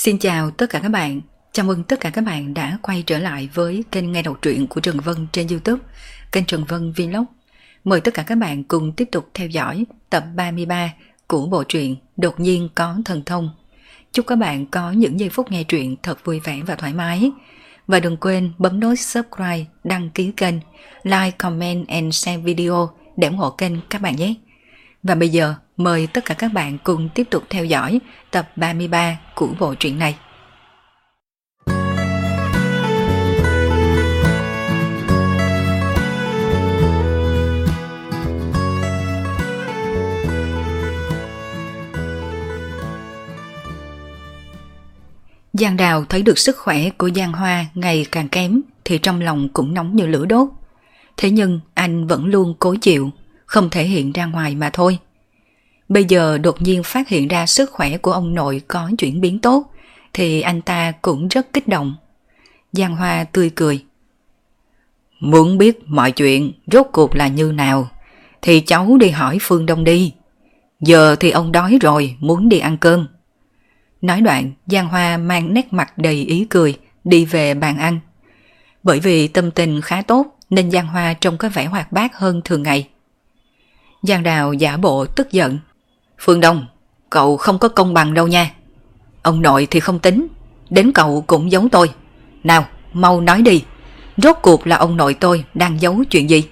Xin chào tất cả các bạn, chào mừng tất cả các bạn đã quay trở lại với kênh nghe đọc truyện của Trần Vân trên YouTube, kênh Trần Vân Vlog. Mời tất cả các bạn cùng tiếp tục theo dõi tập 33 của bộ truyện Đột nhiên có thần thông. Chúc các bạn có những giây phút nghe truyện thật vui vẻ và thoải mái. Và đừng quên bấm nút subscribe, đăng ký kênh, like, comment and share video để ủng hộ kênh các bạn nhé. Và bây giờ mời tất cả các bạn cùng tiếp tục theo dõi tập 33 của bộ truyện này. Giang Đào thấy được sức khỏe của Giang Hoa ngày càng kém thì trong lòng cũng nóng như lửa đốt. Thế nhưng anh vẫn luôn cố chịu, không thể hiện ra ngoài mà thôi. Bây giờ đột nhiên phát hiện ra sức khỏe của ông nội có chuyển biến tốt thì anh ta cũng rất kích động. Giang Hoa tươi cười. Muốn biết mọi chuyện rốt cuộc là như nào thì cháu đi hỏi Phương Đông đi. Giờ thì ông đói rồi, muốn đi ăn cơm. Nói đoạn, Giang Hoa mang nét mặt đầy ý cười đi về bàn ăn. Bởi vì tâm tình khá tốt nên Giang Hoa trông có vẻ hoạt bát hơn thường ngày. Giang Đào giả bộ tức giận. Phương Đông, cậu không có công bằng đâu nha. Ông nội thì không tính, đến cậu cũng giấu tôi. Nào, mau nói đi, rốt cuộc là ông nội tôi đang giấu chuyện gì?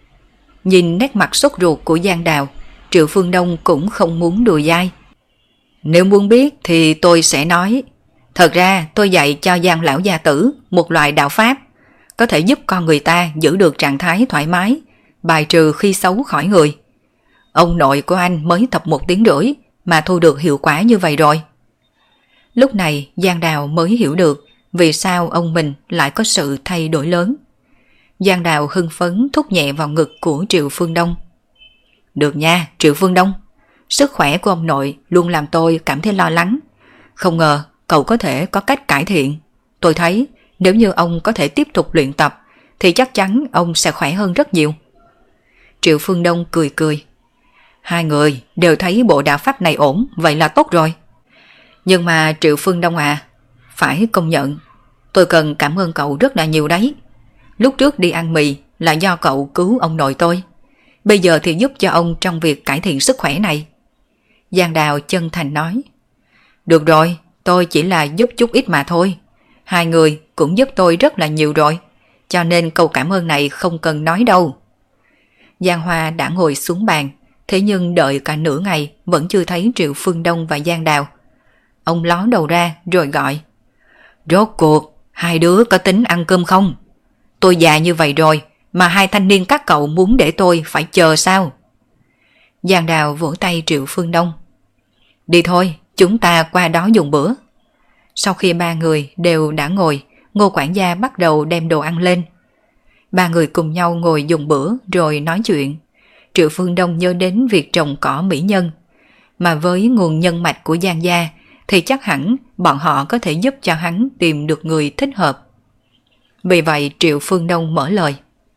Nhìn nét mặt sốt ruột của Giang Đào, Triệu Phương Đông cũng không muốn đùa dai. Nếu muốn biết thì tôi sẽ nói. Thật ra tôi dạy cho Giang lão gia tử một loại đạo pháp, có thể giúp con người ta giữ được trạng thái thoải mái, bài trừ khi xấu khỏi người. Ông nội của anh mới tập 1 tiếng rưỡi mà thu được hiệu quả như vậy rồi. Lúc này Giang Đào mới hiểu được vì sao ông mình lại có sự thay đổi lớn. Giang Đào hưng phấn thúc nhẹ vào ngực của Triệu Phương Đông. Được nha Triệu Phương Đông, sức khỏe của ông nội luôn làm tôi cảm thấy lo lắng. Không ngờ cậu có thể có cách cải thiện. Tôi thấy nếu như ông có thể tiếp tục luyện tập thì chắc chắn ông sẽ khỏe hơn rất nhiều. Triệu Phương Đông cười cười. Hai người đều thấy bộ đạo pháp này ổn, vậy là tốt rồi. Nhưng mà Triệu Phương Đông à, phải công nhận, tôi cần cảm ơn cậu rất là nhiều đấy. Lúc trước đi ăn mì là do cậu cứu ông nội tôi. Bây giờ thì giúp cho ông trong việc cải thiện sức khỏe này. Giang Đào chân thành nói. Được rồi, tôi chỉ là giúp chút ít mà thôi. Hai người cũng giúp tôi rất là nhiều rồi, cho nên câu cảm ơn này không cần nói đâu. Giang Hoa đã ngồi xuống bàn, thế nhưng đợi cả nửa ngày vẫn chưa thấy Triệu Phương Đông và Giang Đào. Ông ló đầu ra rồi gọi. Rốt cuộc, hai đứa có tính ăn cơm không? Tôi già như vậy rồi mà hai thanh niên các cậu muốn để tôi phải chờ sao? Giang Đào vỗ tay Triệu Phương Đông. Đi thôi, chúng ta qua đó dùng bữa. Sau khi ba người đều đã ngồi, Ngô quản gia bắt đầu đem đồ ăn lên. Ba người cùng nhau ngồi dùng bữa rồi nói chuyện. Triệu Phương Đông nhớ đến việc trồng cỏ mỹ nhân. Mà với nguồn nhân mạch của Giang gia thì chắc hẳn bọn họ có thể giúp cho hắn tìm được người thích hợp. Vì vậy Triệu Phương Đông mở lời.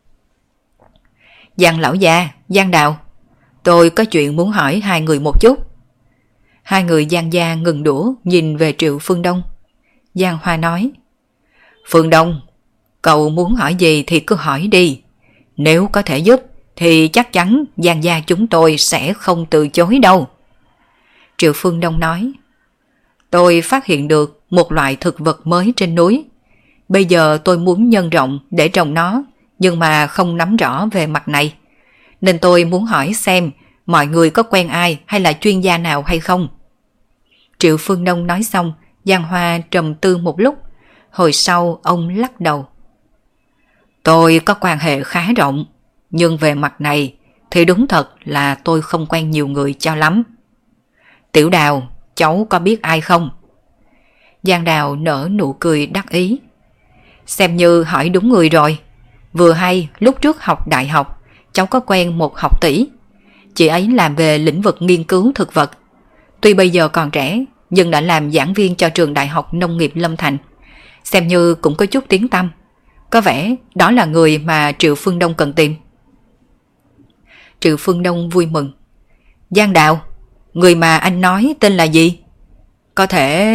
Giang lão gia, Giang Đào, tôi có chuyện muốn hỏi hai người một chút. Hai người Giang gia ngừng đũa nhìn về Triệu Phương Đông. Giang Hoa nói. Phương Đông, cậu muốn hỏi gì thì cứ hỏi đi. Nếu có thể giúp thì chắc chắn Giang gia chúng tôi sẽ không từ chối đâu. Triệu Phương Đông nói. Tôi phát hiện được một loại thực vật mới trên núi. Bây giờ tôi muốn nhân rộng để trồng nó, nhưng mà không nắm rõ về mặt này. Nên tôi muốn hỏi xem mọi người có quen ai hay là chuyên gia nào hay không. Triệu Phương Đông nói xong, Giang Hoa trầm tư một lúc. Hồi sau ông lắc đầu. Tôi có quan hệ khá rộng, nhưng về mặt này thì đúng thật là tôi không quen nhiều người cho lắm. Tiểu Đào, cháu có biết ai không? Giang Đào nở nụ cười đắc ý. Xem như hỏi đúng người rồi. Vừa hay lúc trước học đại học, cháu có quen một học tỷ. Chị ấy làm về lĩnh vực nghiên cứu thực vật. Tuy bây giờ còn trẻ, nhưng đã làm giảng viên cho trường Đại học Nông nghiệp Lâm Thành. Xem như cũng có chút tiếng tăm. Có vẻ đó là người mà Triệu Phương Đông cần tìm. Triệu Phương Đông vui mừng. Giang Đào, người mà anh nói tên là gì? Có thể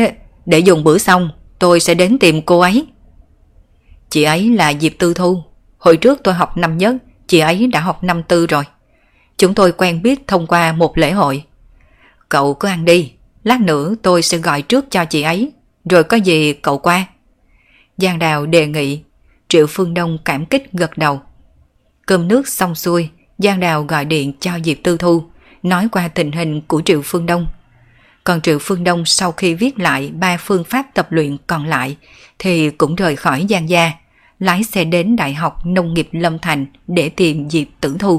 để dùng bữa xong tôi sẽ đến tìm cô ấy. Chị ấy là Diệp Tư Thu. Hồi trước tôi học năm nhất, chị ấy đã học năm tư rồi. Chúng tôi quen biết thông qua một lễ hội. Cậu cứ ăn đi, lát nữa tôi sẽ gọi trước cho chị ấy, rồi có gì cậu qua. Giang Đào đề nghị. Triệu Phương Đông cảm kích gật đầu. Cơm nước xong xuôi, Giang Đào gọi điện cho Diệp Tư Thu, nói qua tình hình của Triệu Phương Đông. Còn Triệu Phương Đông sau khi viết lại 3 phương pháp tập luyện còn lại thì cũng rời khỏi Giang gia, lái xe đến Đại học Nông nghiệp Lâm Thành để tìm Diệp Tử Thu.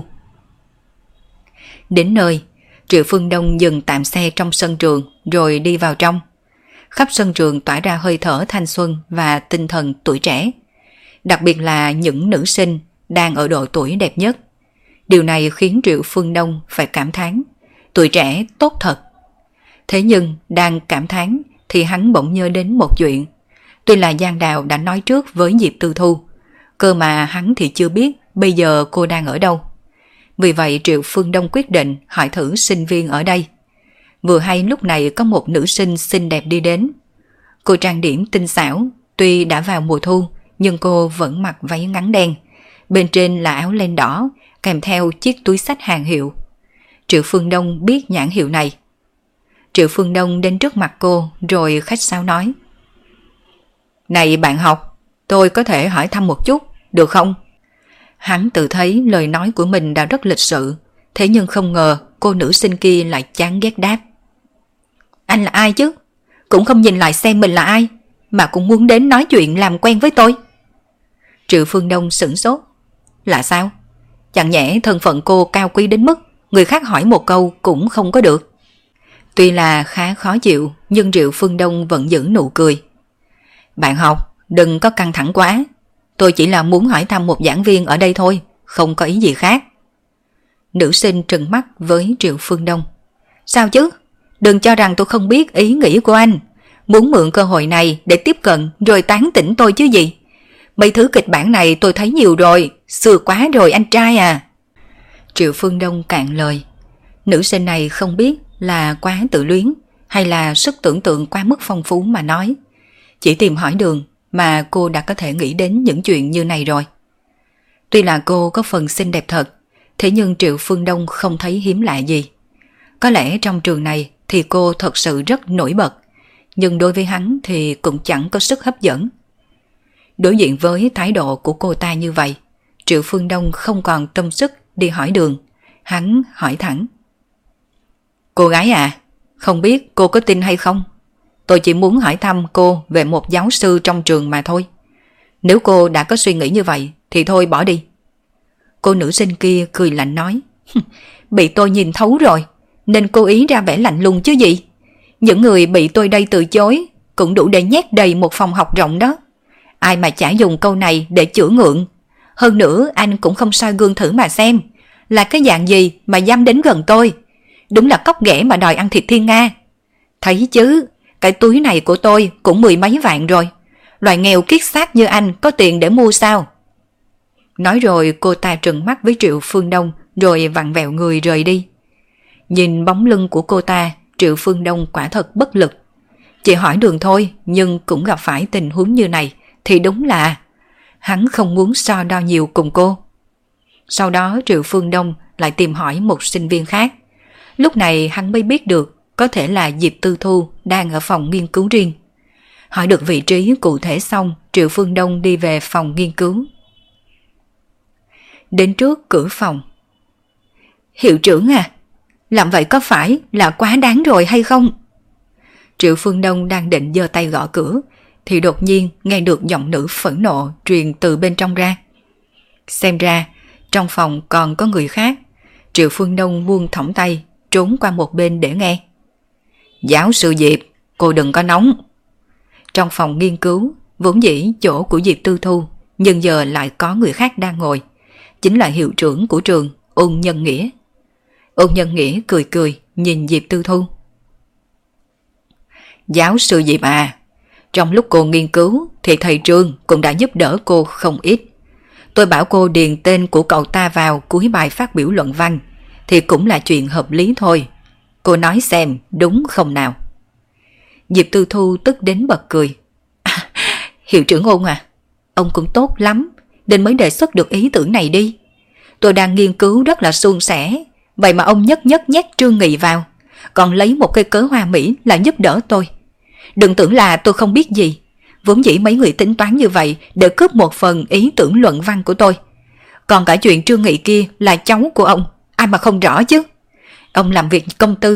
Đến nơi, Triệu Phương Đông dừng tạm xe trong sân trường rồi đi vào trong. Khắp sân trường tỏa ra hơi thở thanh xuân và tinh thần tuổi trẻ. Đặc biệt là những nữ sinh đang ở độ tuổi đẹp nhất. Điều này khiến Triệu Phương Đông phải cảm thán, tuổi trẻ tốt thật. Thế nhưng đang cảm thán thì hắn bỗng nhớ đến một chuyện. Tuy là Giang Đào đã nói trước với Diệp Tư Thu, cơ mà hắn thì chưa biết bây giờ cô đang ở đâu. Vì vậy Triệu Phương Đông quyết định hỏi thử sinh viên ở đây. Vừa hay lúc này có một nữ sinh xinh đẹp đi đến. Cô trang điểm tinh xảo, tuy đã vào mùa thu nhưng cô vẫn mặc váy ngắn đen. Bên trên là áo len đỏ, kèm theo chiếc túi xách hàng hiệu. Triệu Phương Đông biết nhãn hiệu này. Triệu Phương Đông đến trước mặt cô rồi khách sáo nói. Này bạn học, tôi có thể hỏi thăm một chút, được không? Hắn tự thấy lời nói của mình đã rất lịch sự, thế nhưng không ngờ cô nữ sinh kia lại chán ghét đáp. Anh là ai chứ? Cũng không nhìn lại xem mình là ai, mà cũng muốn đến nói chuyện làm quen với tôi. Triệu Phương Đông sửng sốt. Là sao? Chẳng nhẽ thân phận cô cao quý đến mức người khác hỏi một câu cũng không có được. Tuy là khá khó chịu, nhưng Triệu Phương Đông vẫn giữ nụ cười. Bạn học, đừng có căng thẳng quá. Tôi chỉ là muốn hỏi thăm một giảng viên ở đây thôi, không có ý gì khác. Nữ sinh trừng mắt với Triệu Phương Đông. Sao chứ? Đừng cho rằng tôi không biết ý nghĩ của anh. Muốn mượn cơ hội này để tiếp cận rồi tán tỉnh tôi chứ gì. Mấy thứ kịch bản này tôi thấy nhiều rồi, xưa quá rồi anh trai à. Triệu Phương Đông cạn lời. Nữ sinh này không biết là quá tự luyến hay là sức tưởng tượng quá mức phong phú mà nói. Chỉ tìm hỏi đường mà cô đã có thể nghĩ đến những chuyện như này rồi. Tuy là cô có phần xinh đẹp thật, thế nhưng Triệu Phương Đông không thấy hiếm lạ gì. Có lẽ trong trường này thì cô thật sự rất nổi bật, nhưng đối với hắn thì cũng chẳng có sức hấp dẫn. Đối diện với thái độ của cô ta như vậy, Triệu Phương Đông không còn tâm sức đi hỏi đường. Hắn hỏi thẳng. Cô gái à, không biết cô có tin hay không? Tôi chỉ muốn hỏi thăm cô về một giáo sư trong trường mà thôi. Nếu cô đã có suy nghĩ như vậy thì thôi bỏ đi. Cô nữ sinh kia cười lạnh nói. Bị tôi nhìn thấu rồi, nên cố ý ra vẻ lạnh lùng chứ gì. Những người bị tôi đây từ chối cũng đủ để nhét đầy một phòng học rộng đó. Ai mà chả dùng câu này để chữa ngượng. Hơn nữa anh cũng không soi gương thử mà xem, là cái dạng gì mà dám đến gần tôi. Đúng là cóc ghẻ mà đòi ăn thịt thiên nga. Thấy chứ, cái túi này của tôi cũng 10 mấy vạn rồi. Loại nghèo kiết xác như anh có tiền để mua sao? Nói rồi cô ta trừng mắt với Triệu Phương Đông rồi vặn vẹo người rời đi. Nhìn bóng lưng của cô ta, Triệu Phương Đông quả thật bất lực. Chỉ hỏi đường thôi nhưng cũng gặp phải tình huống như này thì đúng là hắn không muốn so đo nhiều cùng cô. Sau đó Triệu Phương Đông lại tìm hỏi một sinh viên khác. Lúc này hắn mới biết được có thể là Diệp Tư Thu đang ở phòng nghiên cứu riêng. Hỏi được vị trí cụ thể xong, Triệu Phương Đông đi về phòng nghiên cứu. Đến trước cửa phòng. Hiệu trưởng à, làm vậy có phải là quá đáng rồi hay không? Triệu Phương Đông đang định giơ tay gõ cửa thì đột nhiên nghe được giọng nữ phẫn nộ truyền từ bên trong ra. Xem ra trong phòng còn có người khác. Triệu Phương Đông buông thõng tay trốn qua một bên để nghe. Giáo sư Diệp, cô đừng có nóng. Trong phòng nghiên cứu vốn dĩ chỗ của Diệp Tư Thu, nhưng giờ lại có người khác đang ngồi. Chính là hiệu trưởng của trường, Ôn Nhân Nghĩa. Ôn Nhân Nghĩa cười cười nhìn Diệp Tư Thu. Giáo sư Diệp à, trong lúc cô nghiên cứu thì thầy Trương cũng đã giúp đỡ cô không ít. Tôi bảo cô điền tên của cậu ta vào cuối bài phát biểu luận văn thì cũng là chuyện hợp lý thôi. Cô nói xem đúng không nào? Diệp Tư Thu tức đến bật cười. Hiệu trưởng Ôn à, ông cũng tốt lắm nên mới đề xuất được ý tưởng này đi. Tôi đang nghiên cứu rất là suôn sẻ, vậy mà ông nhất nhất nhét Trương Nghị vào, còn lấy một cây cớ hoa mỹ là giúp đỡ tôi. Đừng tưởng là tôi không biết gì, vốn dĩ mấy người tính toán như vậy để cướp một phần ý tưởng luận văn của tôi. Còn cả chuyện Trương Nghị kia là cháu của ông, ai mà không rõ chứ. Ông làm việc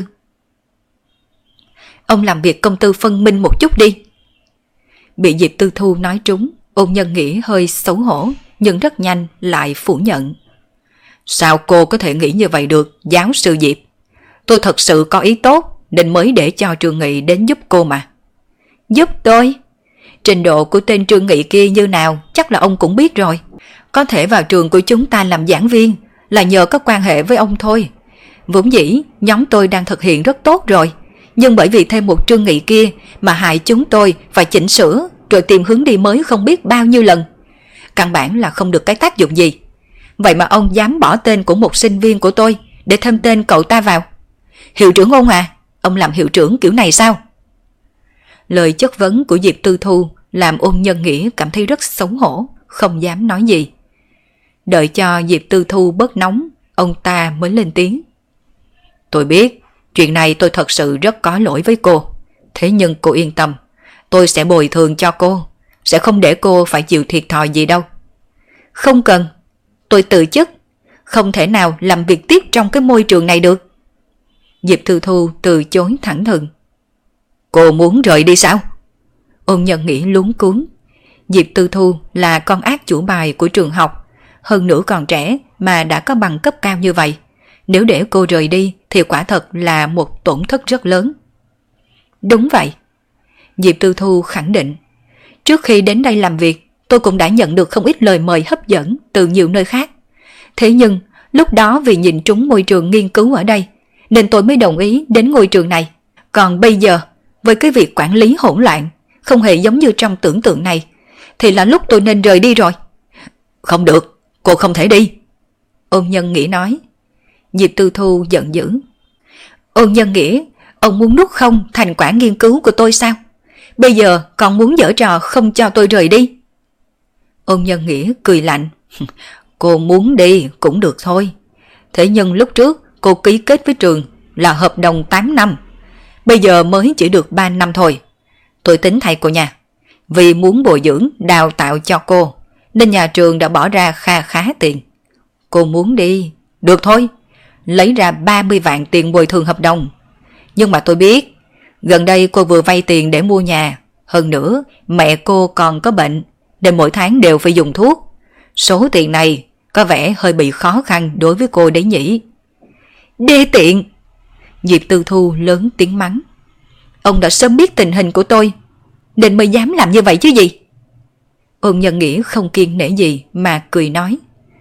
công tư phân minh một chút đi. Bị Diệp Tư Thu nói trúng, Ôn Nhân Nghĩa hơi xấu hổ, nhưng rất nhanh lại phủ nhận. Sao cô có thể nghĩ như vậy được, giáo sư Diệp? Tôi thật sự có ý tốt nên mới để cho Trương Nghị đến giúp cô mà. Giúp tôi? Trình độ của tên Trương Nghị kia như nào chắc là ông cũng biết rồi. Có thể vào trường của chúng ta làm giảng viên là nhờ có quan hệ với ông thôi. Vốn dĩ nhóm tôi đang thực hiện rất tốt rồi, nhưng bởi vì thêm một Trương Nghị kia mà hại chúng tôi phải chỉnh sửa rồi tìm hướng đi mới không biết bao nhiêu lần. Căn bản là không được cái tác dụng gì. Vậy mà ông dám bỏ tên của một sinh viên của tôi để thêm tên cậu ta vào. Hiệu trưởng Ôn à, ông làm hiệu trưởng kiểu này sao? Lời chất vấn của Diệp Tư Thu làm Ôn Nhân Nghĩa cảm thấy rất xấu hổ, không dám nói gì. Đợi cho Diệp Tư Thu bớt nóng, ông ta mới lên tiếng. Tôi biết, chuyện này tôi thật sự rất có lỗi với cô. Thế nhưng cô yên tâm, tôi sẽ bồi thường cho cô, sẽ không để cô phải chịu thiệt thòi gì đâu. Không cần, tôi từ chức, không thể nào làm việc tiếp trong cái môi trường này được. Diệp Tư Thu từ chối thẳng thừng. Cô muốn rời đi sao? Ôn Nhân Nghĩa luống cuống. Diệp Tư Thu là con ác chủ bài của trường học, hơn nữa còn trẻ mà đã có bằng cấp cao như vậy. Nếu để cô rời đi thì quả thật là một tổn thất rất lớn. Đúng vậy. Diệp Tư Thu khẳng định. Trước khi đến đây làm việc, tôi cũng đã nhận được không ít lời mời hấp dẫn từ nhiều nơi khác. Thế nhưng, lúc đó vì nhìn trúng môi trường nghiên cứu ở đây, nên tôi mới đồng ý đến ngôi trường này. Còn bây giờ, với cái việc quản lý hỗn loạn, không hề giống như trong tưởng tượng này, thì là lúc tôi nên rời đi rồi. Không được, cô không thể đi. Ôn Nhân Nghĩa nói. Diệp Tư Thu giận dữ. Ôn Nhân Nghĩa, ông muốn nuốt không thành quả nghiên cứu của tôi sao? Bây giờ còn muốn giở trò không cho tôi rời đi. Ôn Nhân Nghĩa cười lạnh. Cô muốn đi cũng được thôi. Thế nhưng lúc trước cô ký kết với trường là hợp đồng 8 năm. Bây giờ mới chỉ được 3 năm thôi. Tôi tính thay cô nha. Vì muốn bồi dưỡng, đào tạo cho cô, nên nhà trường đã bỏ ra kha khá tiền. Cô muốn đi, được thôi. Lấy ra 30 vạn tiền bồi thường hợp đồng. Nhưng mà tôi biết, gần đây cô vừa vay tiền để mua nhà. Hơn nữa, mẹ cô còn có bệnh, nên mỗi tháng đều phải dùng thuốc. Số tiền này có vẻ hơi bị khó khăn đối với cô đấy nhỉ. Đê tiện! Diệp Tư Thu lớn tiếng mắng. Ông đã sớm biết tình hình của tôi, nên mới dám làm như vậy chứ gì. Ôn Nhân Nghĩa không kiên nể gì mà cười nói.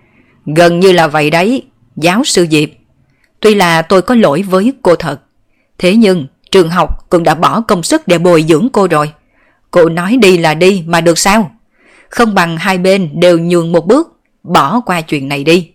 Gần như là vậy đấy, giáo sư Diệp. Tuy là tôi có lỗi với cô thật, thế nhưng trường học cũng đã bỏ công sức để bồi dưỡng cô rồi. Cô nói đi là đi mà được sao? Không bằng hai bên đều nhường một bước, bỏ qua chuyện này đi.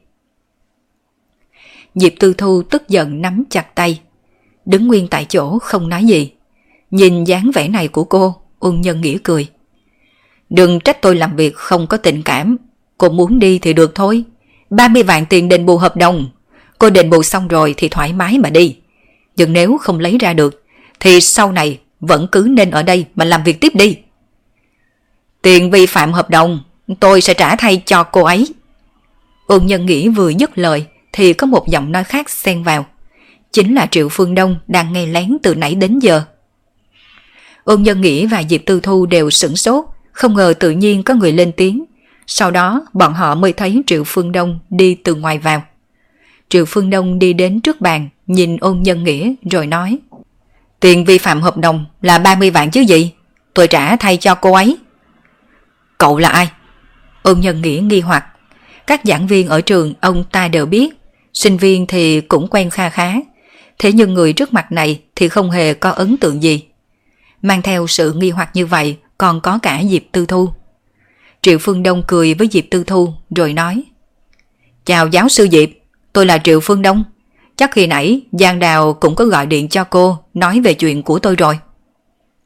Diệp Tư Thu tức giận nắm chặt tay, đứng nguyên tại chỗ không nói gì. Nhìn dáng vẻ này của cô, Ôn Nhân Nghĩa cười. Đừng trách tôi làm việc không có tình cảm. Cô muốn đi thì được thôi. 30 vạn tiền đền bù hợp đồng. Cô đền bù xong rồi thì thoải mái mà đi. Nhưng nếu không lấy ra được thì sau này vẫn cứ nên ở đây mà làm việc tiếp đi. Tiền vi phạm hợp đồng tôi sẽ trả thay cho cô ấy. Ôn Nhân Nghĩa vừa dứt lời thì có một giọng nói khác xen vào. Chính là Triệu Phương Đông đang nghe lén từ nãy đến giờ. Ôn Nhân Nghĩa và Diệp Tư Thu đều sửng sốt, không ngờ tự nhiên có người lên tiếng. Sau đó bọn họ mới thấy Triệu Phương Đông đi từ ngoài vào. Triệu Phương Đông đi đến trước bàn, nhìn Ôn Nhân Nghĩa rồi nói. Tiền vi phạm hợp đồng là 30 vạn chứ gì? Tôi trả thay cho cô ấy. Cậu là ai? Ôn Nhân Nghĩa nghi hoặc. Các giảng viên ở trường ông ta đều biết, sinh viên thì cũng quen kha khá. Thế nhưng người trước mặt này thì không hề có ấn tượng gì. Mang theo sự nghi hoặc như vậy còn có cả Diệp Tư Thu. Triệu Phương Đông cười với Diệp Tư Thu rồi nói. Chào giáo sư Diệp, tôi là Triệu Phương Đông. Chắc khi nãy Giang Đào cũng có gọi điện cho cô nói về chuyện của tôi rồi.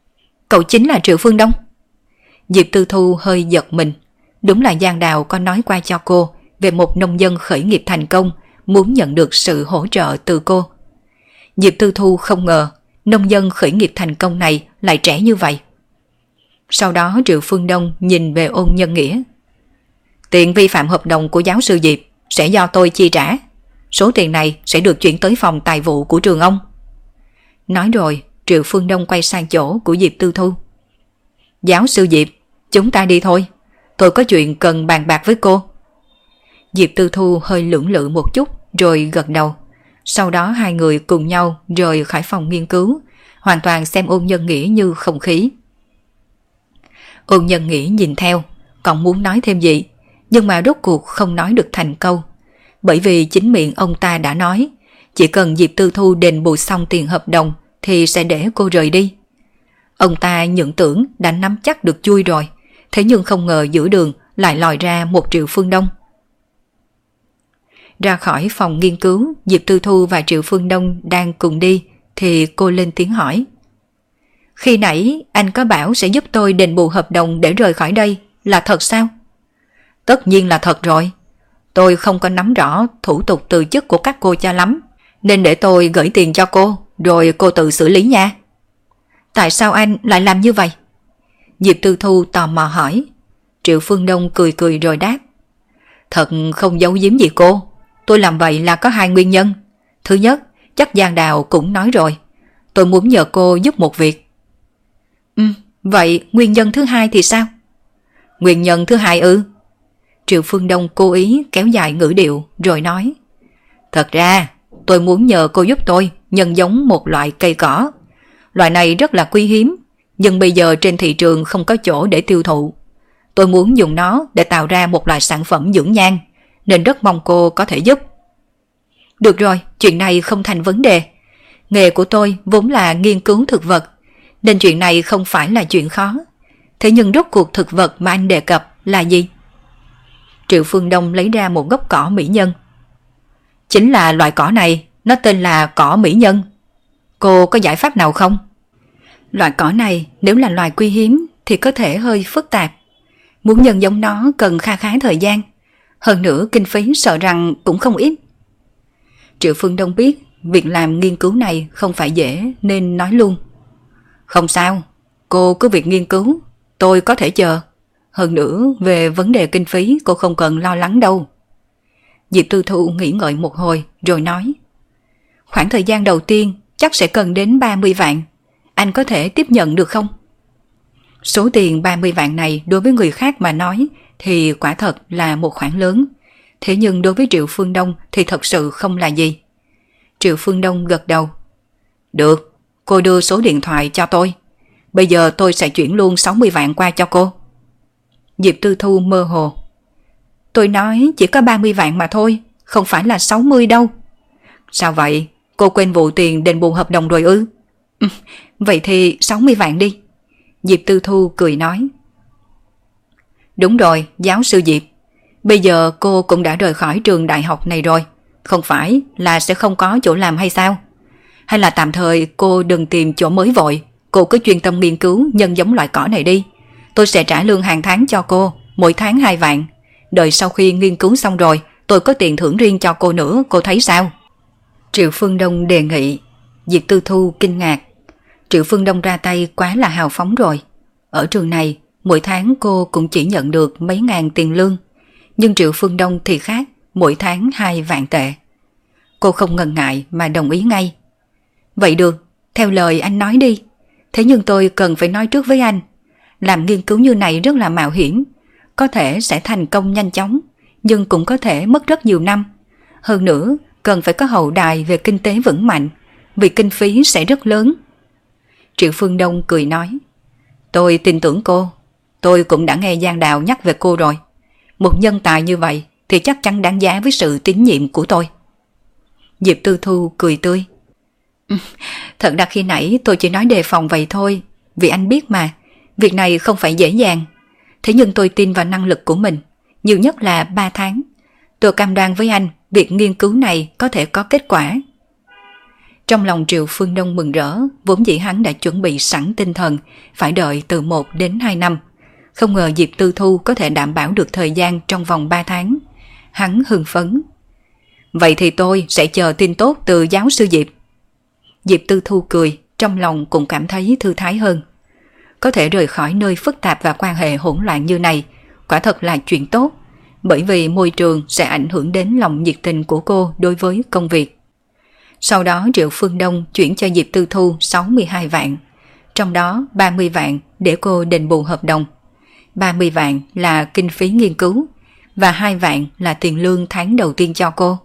cậu chính là Triệu Phương Đông. Diệp Tư Thu hơi giật mình. Đúng là Giang Đào có nói qua cho cô về một nông dân khởi nghiệp thành công, muốn nhận được sự hỗ trợ từ cô. Diệp Tư Thu không ngờ nông dân khởi nghiệp thành công này lại trẻ như vậy. Sau đó Triệu Phương Đông nhìn về Ôn Nhân Nghĩa. Tiền vi phạm hợp đồng của giáo sư Diệp sẽ do tôi chi trả. Số tiền này sẽ được chuyển tới phòng tài vụ của trường ông. Nói rồi, Triệu Phương Đông quay sang chỗ của Diệp Tư Thu. Giáo sư Diệp, chúng ta đi thôi. Tôi có chuyện cần bàn bạc với cô. Diệp Tư Thu hơi lưỡng lự một chút rồi gật đầu. Sau đó hai người cùng nhau rời khỏi phòng nghiên cứu, hoàn toàn xem Ôn Nhân Nghĩa như không khí. Ôn Nhân Nghĩa nhìn theo, còn muốn nói thêm gì, nhưng mà rốt cuộc không nói được thành câu. Bởi vì chính miệng ông ta đã nói, chỉ cần Diệp Tư Thu đền bù xong tiền hợp đồng thì sẽ để cô rời đi. Ông ta nhận tưởng đã nắm chắc được chui rồi, thế nhưng không ngờ giữa đường lại lòi ra một Triệu Phương Đông. Ra khỏi phòng nghiên cứu, Diệp Tư Thu và Triệu Phương Đông đang cùng đi, thì cô lên tiếng hỏi. Khi nãy anh có bảo sẽ giúp tôi đền bù hợp đồng để rời khỏi đây, là thật sao? Tất nhiên là thật rồi. Tôi không có nắm rõ thủ tục từ chức của các cô cho lắm, nên để tôi gửi tiền cho cô, rồi cô tự xử lý nha. Tại sao anh lại làm như vậy? Diệp Tư Thu tò mò hỏi. Triệu Phương Đông cười cười rồi đáp. Thật không giấu giếm gì cô. Tôi làm vậy là có hai nguyên nhân. Thứ nhất, chắc Giang Đào cũng nói rồi. Tôi muốn nhờ cô giúp một việc. Vậy nguyên nhân thứ hai thì sao? Nguyên nhân thứ hai ư? Triệu Phương Đông cố ý kéo dài ngữ điệu rồi nói. Thật ra, tôi muốn nhờ cô giúp tôi nhân giống một loại cây cỏ. Loại này rất là quý hiếm, nhưng bây giờ trên thị trường không có chỗ để tiêu thụ. Tôi muốn dùng nó để tạo ra một loại sản phẩm dưỡng nhan, nên rất mong cô có thể giúp. Được rồi, chuyện này không thành vấn đề. Nghề của tôi vốn là nghiên cứu thực vật, nên chuyện này không phải là chuyện khó. Thế nhưng rốt cuộc thực vật mà anh đề cập là gì? Triệu Phương Đông lấy ra một gốc cỏ mỹ nhân. Chính là loại cỏ này, nó tên là cỏ mỹ nhân. Cô có giải pháp nào không? Loại cỏ này nếu là loài quý hiếm thì có thể hơi phức tạp. Muốn nhân giống nó cần kha khá thời gian. Hơn nữa kinh phí sợ rằng cũng không ít. Triệu Phương Đông biết việc làm nghiên cứu này không phải dễ nên nói luôn. Không sao, cô cứ việc nghiên cứu, tôi có thể chờ. Hơn nữa về vấn đề kinh phí cô không cần lo lắng đâu. Diệp Tư Thu nghĩ ngợi một hồi rồi nói. Khoảng thời gian đầu tiên chắc sẽ cần đến 30 vạn. Anh có thể tiếp nhận được không? Số tiền 30 vạn này đối với người khác mà nói thì quả thật là một khoản lớn. Thế nhưng đối với Triệu Phương Đông thì thật sự không là gì. Triệu Phương Đông gật đầu. Được, cô đưa số điện thoại cho tôi. Bây giờ tôi sẽ chuyển luôn 60 vạn qua cho cô. Diệp Tư Thu mơ hồ. Tôi nói chỉ có 30 vạn mà thôi, không phải là 60 đâu. Sao vậy? Cô quên vụ tiền đền bù hợp đồng rồi ư? Vậy thì 60 vạn đi. Diệp Tư Thu cười nói. Đúng rồi, giáo sư Diệp. Bây giờ cô cũng đã rời khỏi trường đại học này rồi. Không phải là sẽ không có chỗ làm hay sao? Hay là tạm thời cô đừng tìm chỗ mới vội. Cô cứ chuyên tâm nghiên cứu nhân giống loại cỏ này đi. Tôi sẽ trả lương hàng tháng cho cô, mỗi tháng 2 vạn. Đợi sau khi nghiên cứu xong rồi, tôi có tiền thưởng riêng cho cô nữa, cô thấy sao? Triệu Phương Đông đề nghị. Diệp Tư Thu kinh ngạc. Triệu Phương Đông ra tay quá là hào phóng rồi. Ở trường này, mỗi tháng cô cũng chỉ nhận được mấy ngàn tiền lương. Nhưng Triệu Phương Đông thì khác, mỗi tháng 2 vạn tệ. Cô không ngần ngại mà đồng ý ngay. Vậy được, theo lời anh nói đi. Thế nhưng tôi cần phải nói trước với anh. Làm nghiên cứu như này rất là mạo hiểm. Có thể sẽ thành công nhanh chóng, nhưng cũng có thể mất rất nhiều năm. Hơn nữa, cần phải có hậu đài về kinh tế vững mạnh, vì kinh phí sẽ rất lớn. Triệu Phương Đông cười nói. Tôi tin tưởng cô. Tôi cũng đã nghe Giang Đào nhắc về cô rồi. Một nhân tài như vậy thì chắc chắn đáng giá với sự tín nhiệm của tôi. Diệp Tư Thu cười tươi. Thật ra khi nãy tôi chỉ nói đề phòng vậy thôi. Vì anh biết mà, việc này không phải dễ dàng. Thế nhưng tôi tin vào năng lực của mình. Nhiều nhất là 3 tháng. Tôi cam đoan với anh việc nghiên cứu này có thể có kết quả. Trong lòng Triệu Phương Đông mừng rỡ, vốn dĩ hắn đã chuẩn bị sẵn tinh thần, phải đợi từ 1 đến 2 năm. Không ngờ Diệp Tư Thu có thể đảm bảo được thời gian trong vòng 3 tháng. Hắn hưng phấn. Vậy thì tôi sẽ chờ tin tốt từ giáo sư Diệp. Diệp Tư Thu cười, trong lòng cũng cảm thấy thư thái hơn. Có thể rời khỏi nơi phức tạp và quan hệ hỗn loạn như này, quả thật là chuyện tốt, bởi vì môi trường sẽ ảnh hưởng đến lòng nhiệt tình của cô đối với công việc. Sau đó Triệu Phương Đông chuyển cho Diệp Tư Thu 62 vạn, trong đó 30 vạn để cô đền bù hợp đồng, 30 vạn là kinh phí nghiên cứu và 2 vạn là tiền lương tháng đầu tiên cho cô.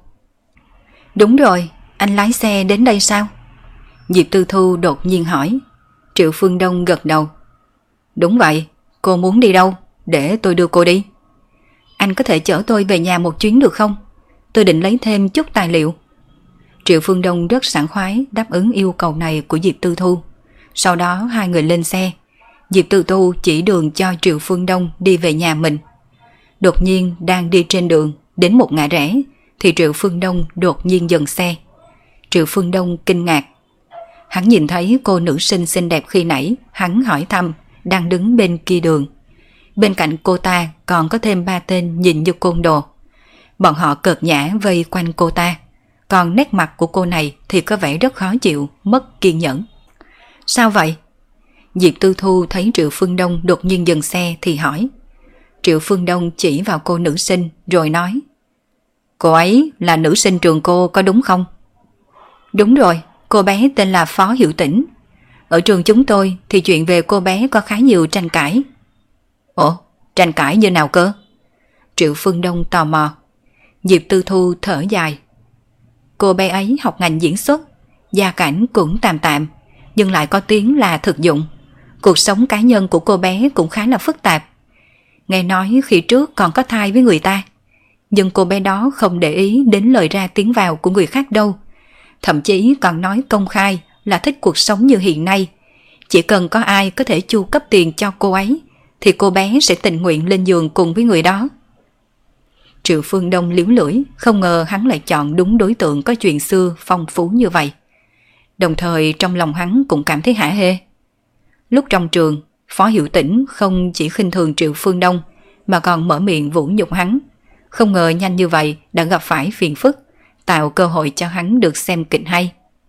Đúng rồi, anh lái xe đến đây sao? Diệp Tư Thu đột nhiên hỏi. Triệu Phương Đông gật đầu. Đúng vậy, cô muốn đi đâu? Để tôi đưa cô đi. Anh có thể chở tôi về nhà một chuyến được không? Tôi định lấy thêm chút tài liệu. Triệu Phương Đông rất sảng khoái đáp ứng yêu cầu này của Diệp Tư Thu. Sau đó hai người lên xe. Diệp Tư Thu chỉ đường cho Triệu Phương Đông đi về nhà mình. Đột nhiên đang đi trên đường, đến một ngã rẽ thì Triệu Phương Đông đột nhiên dừng xe. Triệu Phương Đông kinh ngạc. Hắn nhìn thấy cô nữ sinh xinh đẹp khi nãy, hắn hỏi thăm, đang đứng bên kia đường. Bên cạnh cô ta còn có thêm 3 tên nhìn như côn đồ. Bọn họ cợt nhã vây quanh cô ta, còn nét mặt của cô này thì có vẻ rất khó chịu, mất kiên nhẫn. Sao vậy? Diệp Tư Thu thấy Triệu Phương Đông đột nhiên dừng xe thì hỏi. Triệu Phương Đông chỉ vào cô nữ sinh rồi nói. Cô ấy là nữ sinh trường cô có đúng không? Đúng rồi, cô bé tên là Phó Hiểu Tĩnh. Ở trường chúng tôi thì chuyện về cô bé có khá nhiều tranh cãi. Ủa, tranh cãi như nào cơ? Triệu Phương Đông tò mò. Diệp Tư Thu thở dài. Cô bé ấy học ngành diễn xuất, gia cảnh cũng tạm tạm, nhưng lại có tiếng là thực dụng. Cuộc sống cá nhân của cô bé cũng khá là phức tạp. Nghe nói khi trước còn có thai với người ta, nhưng cô bé đó không để ý đến lời ra tiếng vào của người khác đâu. Thậm chí còn nói công khai là thích cuộc sống như hiện nay. Chỉ cần có ai có thể chu cấp tiền cho cô ấy thì cô bé sẽ tình nguyện lên giường cùng với người đó. Triệu Phương Đông liếu lưỡi, không ngờ hắn lại chọn đúng đối tượng có chuyện xưa phong phú như vậy. Đồng thời trong lòng hắn cũng cảm thấy hả hê. Lúc trong trường, Phó Hiểu Tĩnh không chỉ khinh thường Triệu Phương Đông mà còn mở miệng vũ nhục hắn. Không ngờ nhanh như vậy đã gặp phải phiền phức, tạo cơ hội cho hắn được xem kịch hay.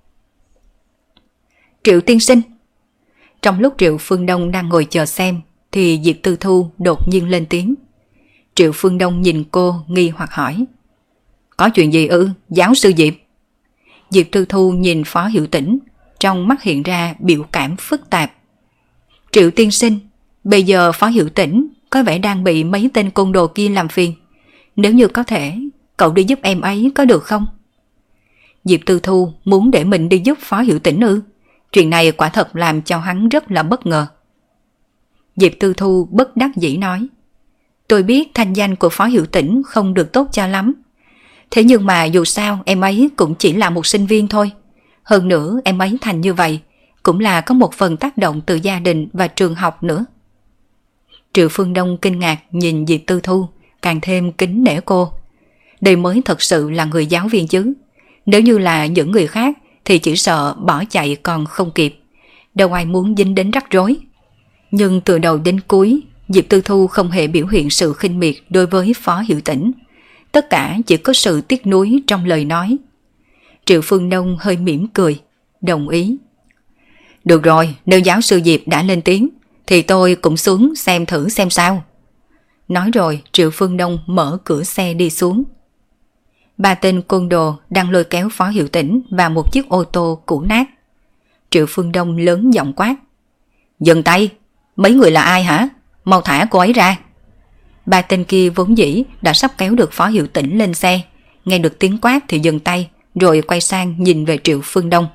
Triệu tiên sinh. Trong lúc Triệu Phương Đông đang ngồi chờ xem thì Diệp Tư Thu đột nhiên lên tiếng. Triệu Phương Đông nhìn cô nghi hoặc hỏi. Có chuyện gì ư, giáo sư Diệp? Diệp Tư Thu nhìn Phó Hiểu Tĩnh, trong mắt hiện ra biểu cảm phức tạp. Triệu tiên sinh, bây giờ Phó Hiểu Tĩnh có vẻ đang bị mấy tên côn đồ kia làm phiền. Nếu như có thể, cậu đi giúp em ấy có được không? Diệp Tư Thu muốn để mình đi giúp Phó Hiểu Tĩnh ư? Chuyện này quả thật làm cho hắn rất là bất ngờ. Diệp Tư Thu bất đắc dĩ nói. Tôi biết thanh danh của Phó Hiểu Tĩnh không được tốt cho lắm. Thế nhưng mà dù sao em ấy cũng chỉ là một sinh viên thôi. Hơn nữa em ấy thành như vậy cũng là có một phần tác động từ gia đình và trường học nữa. Triệu Phương Đông kinh ngạc nhìn Diệp Tư Thu, càng thêm kính nể cô. Đây mới thật sự là người giáo viên chứ. Nếu như là những người khác thì chỉ sợ bỏ chạy còn không kịp. Đâu ai muốn dính đến rắc rối. Nhưng từ đầu đến cuối, Diệp Tư Thu không hề biểu hiện sự khinh miệt đối với Phó Hiểu Tĩnh. Tất cả chỉ có sự tiếc nuối trong lời nói. Triệu Phương Đông hơi mỉm cười, đồng ý. Được rồi, nếu giáo sư Diệp đã lên tiếng thì tôi cũng xuống xem thử xem sao. Nói rồi Triệu Phương Đông mở cửa xe đi xuống. 3 tên côn đồ đang lôi kéo Phó Hiểu Tĩnh vào một chiếc ô tô cũ nát. Triệu Phương Đông lớn giọng quát. Dừng tay, mấy người là ai hả? Mau thả cô ấy ra. 3 tên kia vốn dĩ đã sắp kéo được Phó Hiểu Tĩnh lên xe. Nghe được tiếng quát thì dừng tay, rồi quay sang nhìn về Triệu Phương Đông.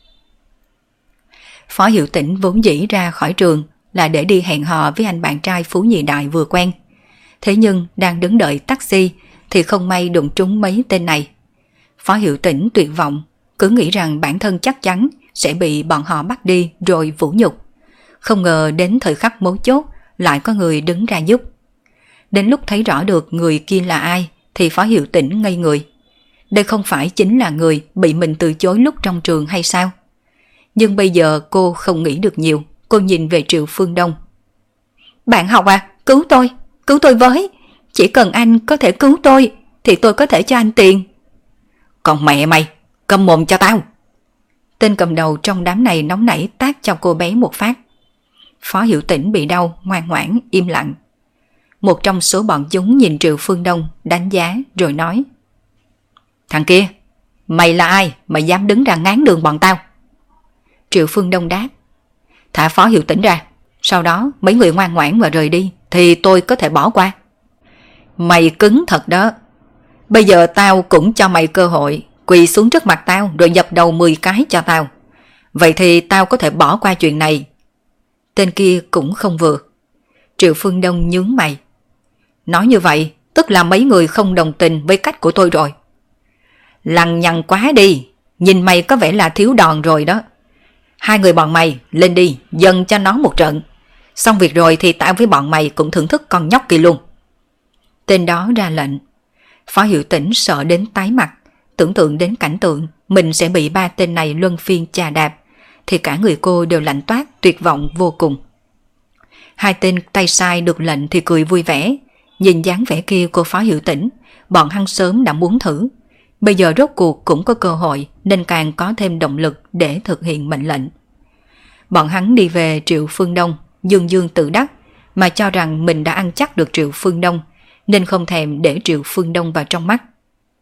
Phó Hiểu Tĩnh vốn dĩ ra khỏi trường là để đi hẹn hò với anh bạn trai Phú Nhị Đại vừa quen. Thế nhưng đang đứng đợi taxi thì không may đụng trúng mấy tên này. Phó Hiểu Tĩnh tuyệt vọng, cứ nghĩ rằng bản thân chắc chắn sẽ bị bọn họ bắt đi rồi vũ nhục. Không ngờ đến thời khắc mấu chốt lại có người đứng ra giúp. Đến lúc thấy rõ được người kia là ai thì Phó Hiểu Tĩnh ngây người. đây không phải chính là người bị mình từ chối lúc trong trường hay sao? Nhưng bây giờ cô không nghĩ được nhiều, cô nhìn về Triệu Phương Đông. Bạn học à, cứu tôi với. Chỉ cần anh có thể cứu tôi, thì tôi có thể cho anh tiền. Còn mẹ mày, câm mồm cho tao. Tên cầm đầu trong đám này nóng nảy tát cho cô bé một phát. Phó Hiểu Tĩnh bị đau, ngoan ngoãn, im lặng. Một trong số bọn chúng nhìn Triệu Phương Đông, đánh giá rồi nói. Thằng kia, mày là ai mà dám đứng ra ngáng đường bọn tao? Triệu Phương Đông đáp. Thả Phó Hiểu Tĩnh ra, sau đó mấy người ngoan ngoãn mà rời đi, thì tôi có thể bỏ qua. Mày cứng thật đó. Bây giờ tao cũng cho mày cơ hội, quỳ xuống trước mặt tao rồi dập đầu 10 cái cho tao. Vậy thì tao có thể bỏ qua chuyện này. Tên kia cũng không vừa. Triệu Phương Đông nhướng mày. Nói như vậy, tức là mấy người không đồng tình với cách của tôi rồi. Lằng nhằng quá đi, nhìn mày có vẻ là thiếu đòn rồi đó. Hai người bọn mày lên đi, dần cho nó một trận. Xong việc rồi thì tao với bọn mày cũng thưởng thức con nhóc kia luôn. Tên đó ra lệnh. Phó Hiểu Tĩnh sợ đến tái mặt, tưởng tượng đến cảnh tượng mình sẽ bị ba tên này luân phiên chà đạp, thì cả người cô đều lạnh toát, tuyệt vọng vô cùng. Hai tên tay sai được lệnh thì cười vui vẻ. Nhìn dáng vẻ kia của Phó Hiểu Tĩnh, bọn hắn sớm đã muốn thử. Bây giờ rốt cuộc cũng có cơ hội, nên càng có thêm động lực để thực hiện mệnh lệnh. Bọn hắn đi về Triệu Phương Đông, dương dương tự đắc, mà cho rằng mình đã ăn chắc được Triệu Phương Đông, nên không thèm để Triệu Phương Đông vào trong mắt.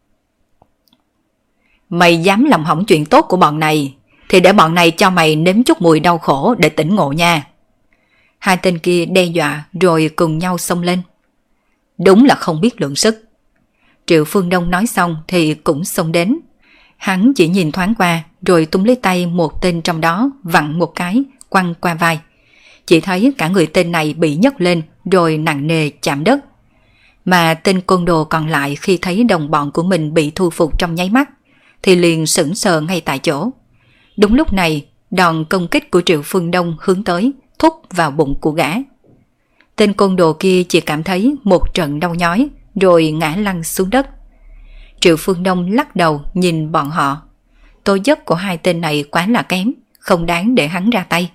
Mày dám làm hỏng chuyện tốt của bọn này, thì để bọn này cho mày nếm chút mùi đau khổ để tỉnh ngộ nha. Hai tên kia đe dọa rồi cùng nhau xông lên. Đúng là không biết lượng sức. Triệu Phương Đông nói xong thì cũng xông đến. Hắn chỉ nhìn thoáng qua rồi túm lấy tay một tên trong đó, vặn một cái, quăng qua vai. Chỉ thấy cả người tên này bị nhấc lên rồi nặng nề chạm đất. Mà tên côn đồ còn lại khi thấy đồng bọn của mình bị thu phục trong nháy mắt, thì liền sững sờ ngay tại chỗ. Đúng lúc này, đòn công kích của Triệu Phương Đông hướng tới, thúc vào bụng của gã. Tên côn đồ kia chỉ cảm thấy một trận đau nhói, rồi ngã lăn xuống đất. Triệu Phương Đông lắc đầu nhìn bọn họ. Tố chất của hai tên này quá là kém, không đáng để hắn ra tay.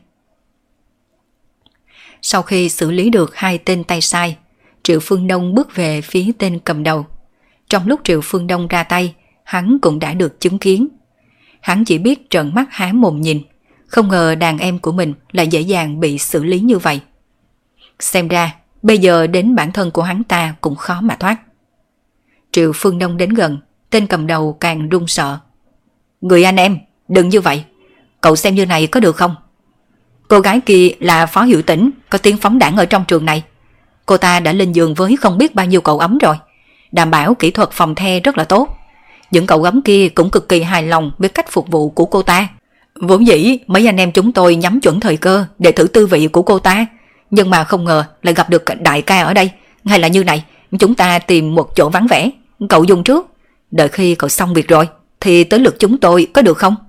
Sau khi xử lý được hai tên tay sai, Triệu Phương Đông bước về phía tên cầm đầu. Trong lúc Triệu Phương Đông ra tay, hắn cũng đã được chứng kiến. Hắn chỉ biết trợn mắt há mồm nhìn, không ngờ đàn em của mình lại dễ dàng bị xử lý như vậy. Xem ra, bây giờ đến bản thân của hắn ta cũng khó mà thoát. Triệu Phương Đông đến gần, tên cầm đầu càng run sợ. Người anh em, đừng như vậy. Cậu xem như này có được không? Cô gái kia là Phó Hiểu Tĩnh, có tiếng phóng đảng ở trong trường này. Cô ta đã lên giường với không biết bao nhiêu cậu ấm rồi. Đảm bảo kỹ thuật phòng the rất là tốt. Những cậu ấm kia cũng cực kỳ hài lòng với cách phục vụ của cô ta. Vốn dĩ mấy anh em chúng tôi nhắm chuẩn thời cơ để thử tư vị của cô ta, nhưng mà không ngờ lại gặp được đại ca ở đây. Hay là như này, chúng ta tìm một chỗ vắng vẻ, cậu dùng trước. Đợi khi cậu xong việc rồi thì tới lượt chúng tôi, có được không?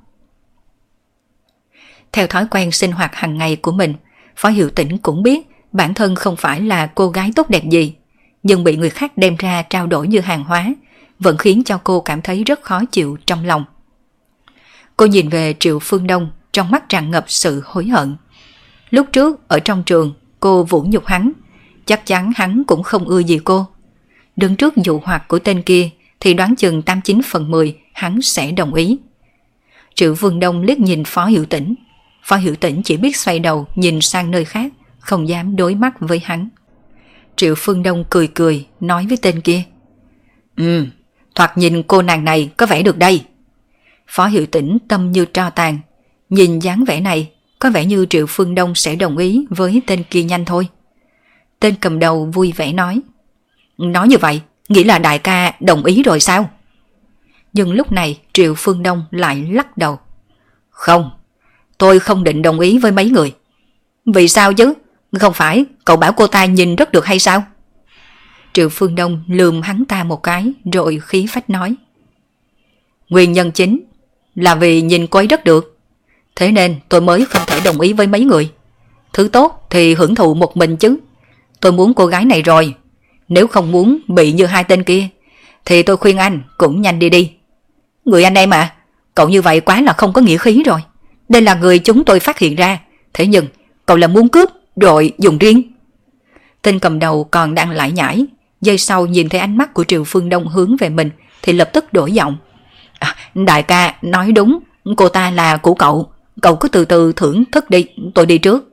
Theo thói quen sinh hoạt hàng ngày của mình, Phó Hiểu Tĩnh cũng biết bản thân không phải là cô gái tốt đẹp gì, nhưng bị người khác đem ra trao đổi như hàng hóa vẫn khiến cho cô cảm thấy rất khó chịu trong lòng. Cô nhìn về Triệu Phương Đông, trong mắt tràn ngập sự hối hận. Lúc trước ở trong trường cô vũ nhục hắn, chắc chắn hắn cũng không ưa gì cô. Đứng trước dụ hoặc của tên kia thì đoán chừng 89/10 hắn sẽ đồng ý. Triệu Phương Đông liếc nhìn Phó Hiểu Tĩnh. Phó Hiểu Tĩnh chỉ biết xoay đầu nhìn sang nơi khác, không dám đối mắt với hắn. Triệu Phương Đông cười cười nói với tên kia. Thoạt nhìn cô nàng này có vẻ được đây. Phó Hiểu Tĩnh tâm như tro tàn. Nhìn dáng vẻ này, có vẻ như Triệu Phương Đông sẽ đồng ý với tên kia nhanh thôi. Tên cầm đầu vui vẻ nói. Nói như vậy, nghĩ là đại ca đồng ý rồi sao? Nhưng lúc này Triệu Phương Đông lại lắc đầu. Không, tôi không định đồng ý với mấy người. Vì sao chứ? Không phải cậu bảo cô ta nhìn rất được hay sao? Triệu Phương Đông lườm hắn ta một cái rồi khí phách nói. Nguyên nhân chính là vì nhìn cô ấy rất được, thế nên tôi mới không thể đồng ý với mấy người. Thứ tốt thì hưởng thụ một mình chứ. Tôi muốn cô gái này rồi. Nếu không muốn bị như hai tên kia thì tôi khuyên anh cũng nhanh đi đi. người anh em à, cậu như vậy quá là không có nghĩa khí rồi. Đây là người chúng tôi phát hiện ra, thế nhưng cậu là muốn cướp rồi dùng riêng. Tên cầm đầu còn đang lải nhải, giây sau nhìn thấy ánh mắt của Triệu Phương Đông hướng về mình thì lập tức đổi giọng. Đại ca nói đúng, cô ta là của cậu, cậu cứ từ từ thưởng thức đi, tôi đi trước.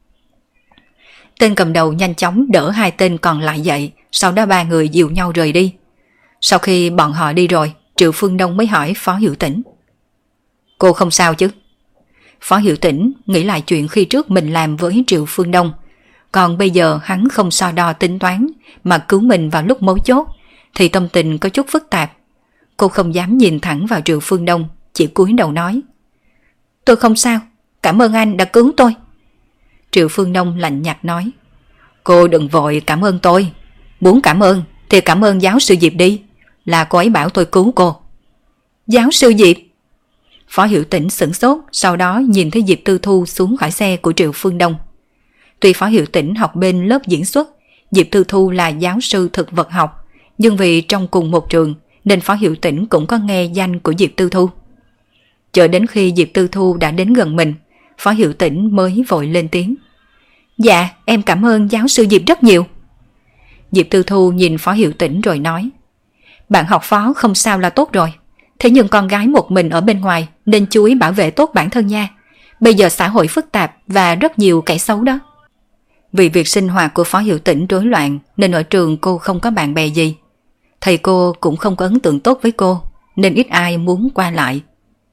Tên cầm đầu nhanh chóng đỡ hai tên còn lại dậy, sau đó ba người dìu nhau rời đi. Sau khi bọn họ đi rồi, Triệu Phương Đông mới hỏi Phó Hiểu Tĩnh. Cô không sao chứ? Phó Hiểu Tĩnh nghĩ lại chuyện khi trước mình làm với Triệu Phương Đông, còn bây giờ hắn không so đo tính toán mà cứu mình vào lúc mấu chốt, thì tâm tình có chút phức tạp. Cô không dám nhìn thẳng vào Triệu Phương Đông, chỉ cúi đầu nói. Tôi không sao, cảm ơn anh đã cứu tôi. Triệu Phương Đông lạnh nhạt nói. Cô đừng vội cảm ơn tôi, muốn cảm ơn thì cảm ơn giáo sư Diệp đi, là cô ấy bảo tôi cứu cô. Giáo sư Diệp? Phó Hiểu Tĩnh sửng sốt, sau đó nhìn thấy Diệp Tư Thu xuống khỏi xe của Triệu Phương Đông. Tuy Phó Hiểu Tĩnh học bên lớp diễn xuất, Diệp Tư Thu là giáo sư thực vật học, nhưng vì trong cùng một trường nên Phó Hiểu Tĩnh cũng có nghe danh của Diệp Tư Thu. Chờ đến khi Diệp Tư Thu đã đến gần mình, Phó Hiểu Tĩnh mới vội lên tiếng. Dạ, em cảm ơn giáo sư Diệp rất nhiều. Diệp Tư Thu nhìn Phó Hiểu Tĩnh rồi nói. Bạn học phó không sao là tốt rồi, thế nhưng con gái một mình ở bên ngoài nên chú ý bảo vệ tốt bản thân nha. Bây giờ xã hội phức tạp và rất nhiều kẻ xấu đó. Vì việc sinh hoạt của Phó Hiểu Tĩnh rối loạn nên ở trường cô không có bạn bè gì. Thầy cô cũng không có ấn tượng tốt với cô nên ít ai muốn qua lại.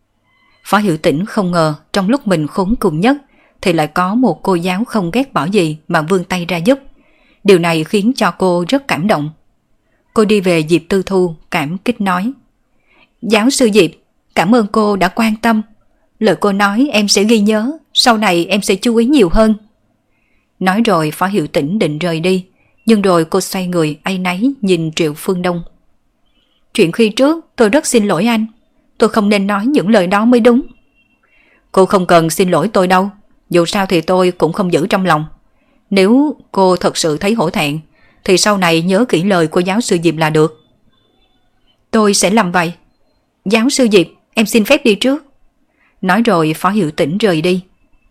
Phó Hiểu Tĩnh không ngờ trong lúc mình khốn cùng nhất thì lại có một cô giáo không ghét bỏ gì mà vươn tay ra giúp. Điều này khiến cho cô rất cảm động. Cô đi về Diệp Tư Thu cảm kích nói. Giáo sư Diệp, cảm ơn cô đã quan tâm. Lời cô nói em sẽ ghi nhớ, sau này em sẽ chú ý nhiều hơn. Nói rồi Phó Hiểu Tĩnh định rời đi, nhưng rồi cô xoay người áy náy nhìn Triệu Phương Đông. Chuyện khi trước tôi rất xin lỗi anh, tôi không nên nói những lời đó mới đúng. Cô không cần xin lỗi tôi đâu, dù sao thì tôi cũng không giữ trong lòng. Nếu cô thật sự thấy hổ thẹn thì sau này nhớ kỹ lời của giáo sư Diệp là được. Tôi sẽ làm vậy. Giáo sư Diệp, em xin phép đi trước. Nói rồi Phó Hiểu Tĩnh rời đi.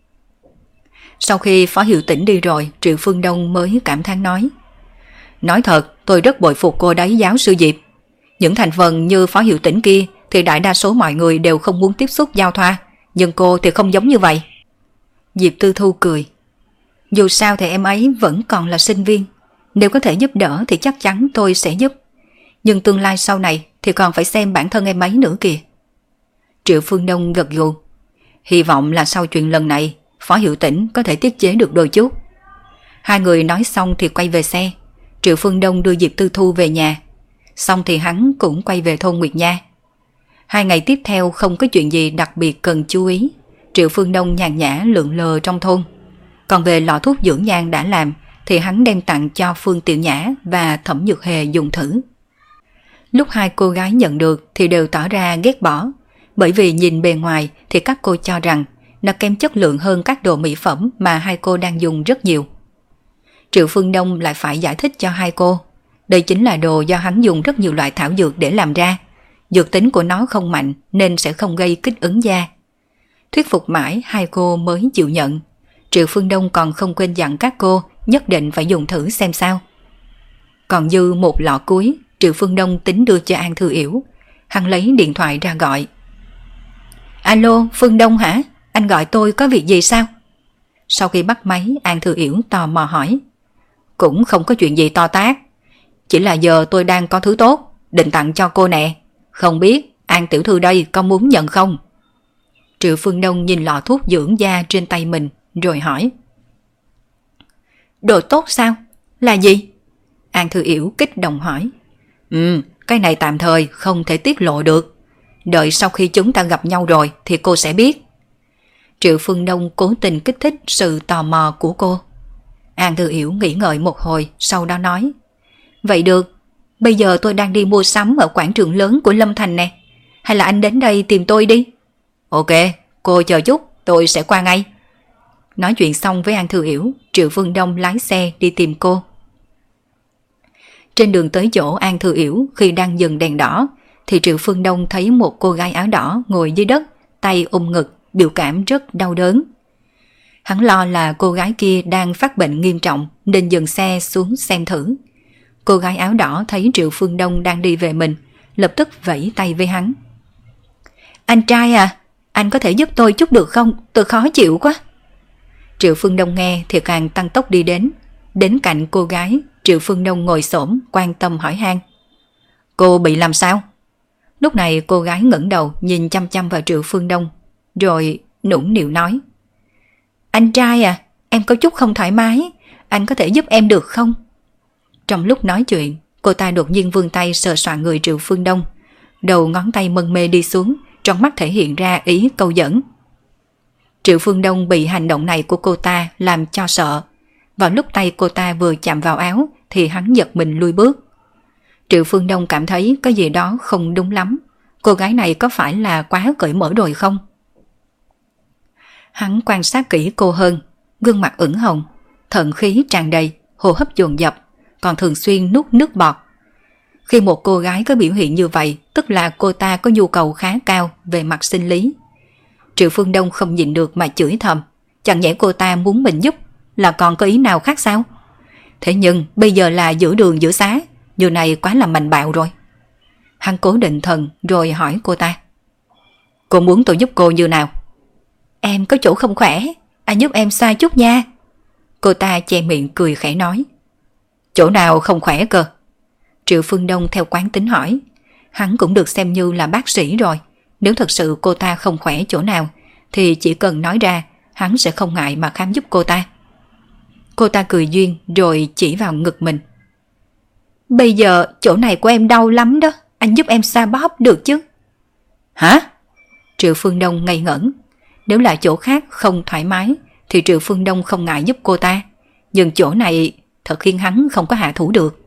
Sau khi Phó Hiểu Tĩnh đi rồi, Triệu Phương Đông mới cảm thán nói. Nói thật, tôi rất bội phục cô đấy giáo sư Diệp. Những thành phần như Phó Hiểu Tĩnh kia thì đại đa số mọi người đều không muốn tiếp xúc giao thoa, nhưng cô thì không giống như vậy. Diệp Tư Thu cười. Dù sao thì em ấy vẫn còn là sinh viên, nếu có thể giúp đỡ thì chắc chắn tôi sẽ giúp. Nhưng tương lai sau này thì còn phải xem bản thân em ấy nữa kìa. Triệu Phương Đông gật gù. Hy vọng là sau chuyện lần này Phó Hiểu Tĩnh có thể tiết chế được đôi chút. Hai người nói xong thì quay về xe. Triệu Phương Đông đưa Diệp Tư Thu về nhà, xong thì hắn cũng quay về thôn Nguyệt Nha. 2 ngày tiếp theo không có chuyện gì đặc biệt cần chú ý. Triệu Phương Đông nhàn nhã lượn lờ trong thôn. Còn về lọ thuốc dưỡng nhan đã làm thì hắn đem tặng cho Phương Tiểu Nhã và Thẩm Nhược Hề dùng thử. Lúc hai cô gái nhận được thì đều tỏ ra ghét bỏ, bởi vì nhìn bề ngoài thì các cô cho rằng nó kém chất lượng hơn các đồ mỹ phẩm mà hai cô đang dùng rất nhiều. Triệu Phương Đông lại phải giải thích cho hai cô, đây chính là đồ do hắn dùng rất nhiều loại thảo dược để làm ra. Dược tính của nó không mạnh nên sẽ không gây kích ứng da. Thuyết phục mãi hai cô mới chịu nhận. Triệu Phương Đông còn không quên dặn các cô nhất định phải dùng thử xem sao. Còn dư một lọ cuối, Triệu Phương Đông tính đưa cho An Thư Yểu. Hắn lấy điện thoại ra gọi. Alo, Phương Đông hả? Anh gọi tôi có việc gì sao? Sau khi bắt máy, An Thư Yểu tò mò hỏi. Cũng không có chuyện gì to tát, chỉ là giờ tôi đang có thứ tốt định tặng cho cô nè. Không biết An tiểu thư đây có muốn nhận không? Triệu Phương Đông nhìn lọ thuốc dưỡng da trên tay mình rồi hỏi. Đồ tốt sao? Là gì? An Thư Yểu kích động hỏi. Cái này tạm thời không thể tiết lộ được, đợi sau khi chúng ta gặp nhau rồi thì cô sẽ biết. Triệu Phương Đông cố tình kích thích sự tò mò của cô. An Thư Yểu nghĩ ngợi một hồi, sau đó nói. Vậy được, bây giờ tôi đang đi mua sắm ở quảng trường lớn của Lâm Thành nè, hay là anh đến đây tìm tôi đi? Ok, cô chờ chút, tôi sẽ qua ngay. Nói chuyện xong với An Thư Yểu, Triệu Phương Đông lái xe đi tìm cô. Trên đường tới chỗ An Thư Yểu, khi đang dừng đèn đỏ thì Triệu Phương Đông thấy một cô gái áo đỏ ngồi dưới đất, tay ôm ngực, biểu cảm rất đau đớn. Hắn lo là cô gái kia đang phát bệnh nghiêm trọng nên dừng xe xuống xem thử. Cô gái áo đỏ thấy Triệu Phương Đông đang đi về mình, lập tức vẫy tay với hắn. Anh trai à, anh có thể giúp tôi chút được không? Tôi khó chịu quá. Triệu Phương Đông nghe thì càng tăng tốc đi đến cạnh cô gái. Triệu Phương Đông ngồi xổm quan tâm hỏi han. Cô bị làm sao? Lúc này cô gái ngẩng đầu nhìn chăm chăm vào Triệu Phương Đông, rồi nũng nịu nói. Anh trai à, em có chút không thoải mái, anh có thể giúp em được không? Trong lúc nói chuyện, cô ta đột nhiên vươn tay sờ soạng người Triệu Phương Đông, đầu ngón tay mân mê đi xuống, trong mắt thể hiện ra ý câu dẫn. Triệu Phương Đông bị hành động này của cô ta làm cho sợ. Vào lúc tay cô ta vừa chạm vào áo thì hắn giật mình lui bước. Triệu Phương Đông cảm thấy có gì đó không đúng lắm. Cô gái này có phải là quá cởi mở rồi không? Hắn quan sát kỹ cô hơn, gương mặt ửng hồng, thận khí tràn đầy, hô hấp dồn dập, còn thường xuyên nuốt nước bọt. Khi một cô gái có biểu hiện như vậy, tức là cô ta có nhu cầu khá cao về mặt sinh lý. Triệu Phương Đông không nhịn được mà chửi thầm, chẳng nhẽ cô ta muốn mình giúp, là còn có ý nào khác sao? Thế nhưng bây giờ là giữa đường giữa xá, điều này quá là mạnh bạo rồi. Hắn cố định thần rồi hỏi cô ta. Cô muốn tôi giúp cô như nào? Em có chỗ không khỏe, anh giúp em xoa chút nha. Cô ta che miệng cười khẽ nói. Chỗ nào không khỏe cơ? Triệu Phương Đông theo quán tính hỏi. Hắn cũng được xem như là bác sĩ rồi. Nếu thật sự cô ta không khỏe chỗ nào thì chỉ cần nói ra, hắn sẽ không ngại mà khám giúp cô ta. Cô ta cười duyên rồi chỉ vào ngực mình. Bây giờ chỗ này của em đau lắm đó, anh giúp em xoa bóp được chứ? Hả? Triệu Phương Đông ngây ngẩn. Nếu là chỗ khác không thoải mái thì Triệu Phương Đông không ngại giúp cô ta, nhưng chỗ này thật khiến hắn không có hạ thủ được.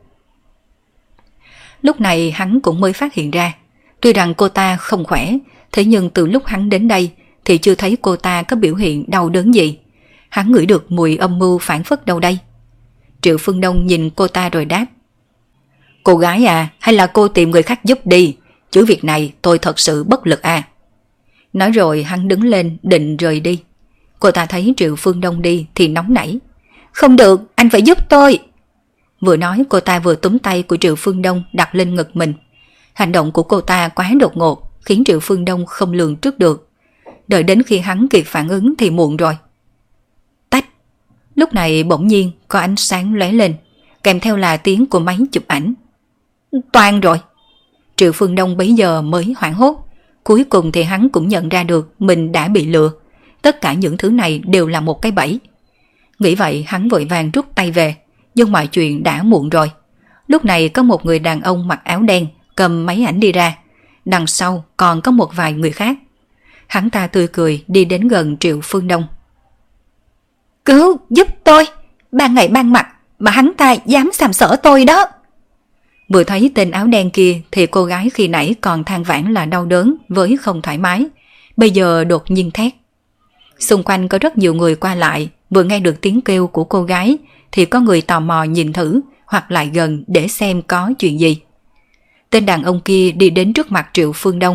Lúc này hắn cũng mới phát hiện ra, tuy rằng cô ta không khỏe, thế nhưng từ lúc hắn đến đây thì chưa thấy cô ta có biểu hiện đau đớn gì. Hắn ngửi được mùi âm mưu phản phất đâu đây. Triệu Phương Đông nhìn cô ta rồi đáp. Cô gái à, hay là cô tìm người khác giúp đi, chứ việc này tôi thật sự bất lực à. Nói rồi hắn đứng lên định rời đi. Cô ta thấy Triệu Phương Đông đi thì nóng nảy. Không được, anh phải giúp tôi. Vừa nói cô ta vừa túm tay của Triệu Phương Đông đặt lên ngực mình. Hành động của cô ta quá đột ngột, khiến Triệu Phương Đông không lường trước được. Đợi đến khi hắn kịp phản ứng thì muộn rồi. Tách. Lúc này bỗng nhiên có ánh sáng lóe lên, kèm theo là tiếng của máy chụp ảnh. Toang rồi. Triệu Phương Đông bấy giờ mới hoảng hốt. Cuối cùng thì hắn cũng nhận ra được mình đã bị lừa. Tất cả những thứ này đều là một cái bẫy. Nghĩ vậy hắn vội vàng rút tay về, nhưng mọi chuyện đã muộn rồi. Lúc này có một người đàn ông mặc áo đen cầm máy ảnh đi ra. Đằng sau còn có một vài người khác. Hắn ta tươi cười đi đến gần Triệu Phương Đông. Cứu giúp tôi, ban ngày ban mặt mà hắn ta dám sàm sỡ tôi đó. Vừa thấy tên áo đen kia thì cô gái khi nãy còn than vãn là đau đớn với không thoải mái, bây giờ đột nhiên thét. Xung quanh có rất nhiều người qua lại, vừa nghe được tiếng kêu của cô gái thì có người tò mò nhìn thử hoặc lại gần để xem có chuyện gì. Tên đàn ông kia đi đến trước mặt Triệu Phương Đông.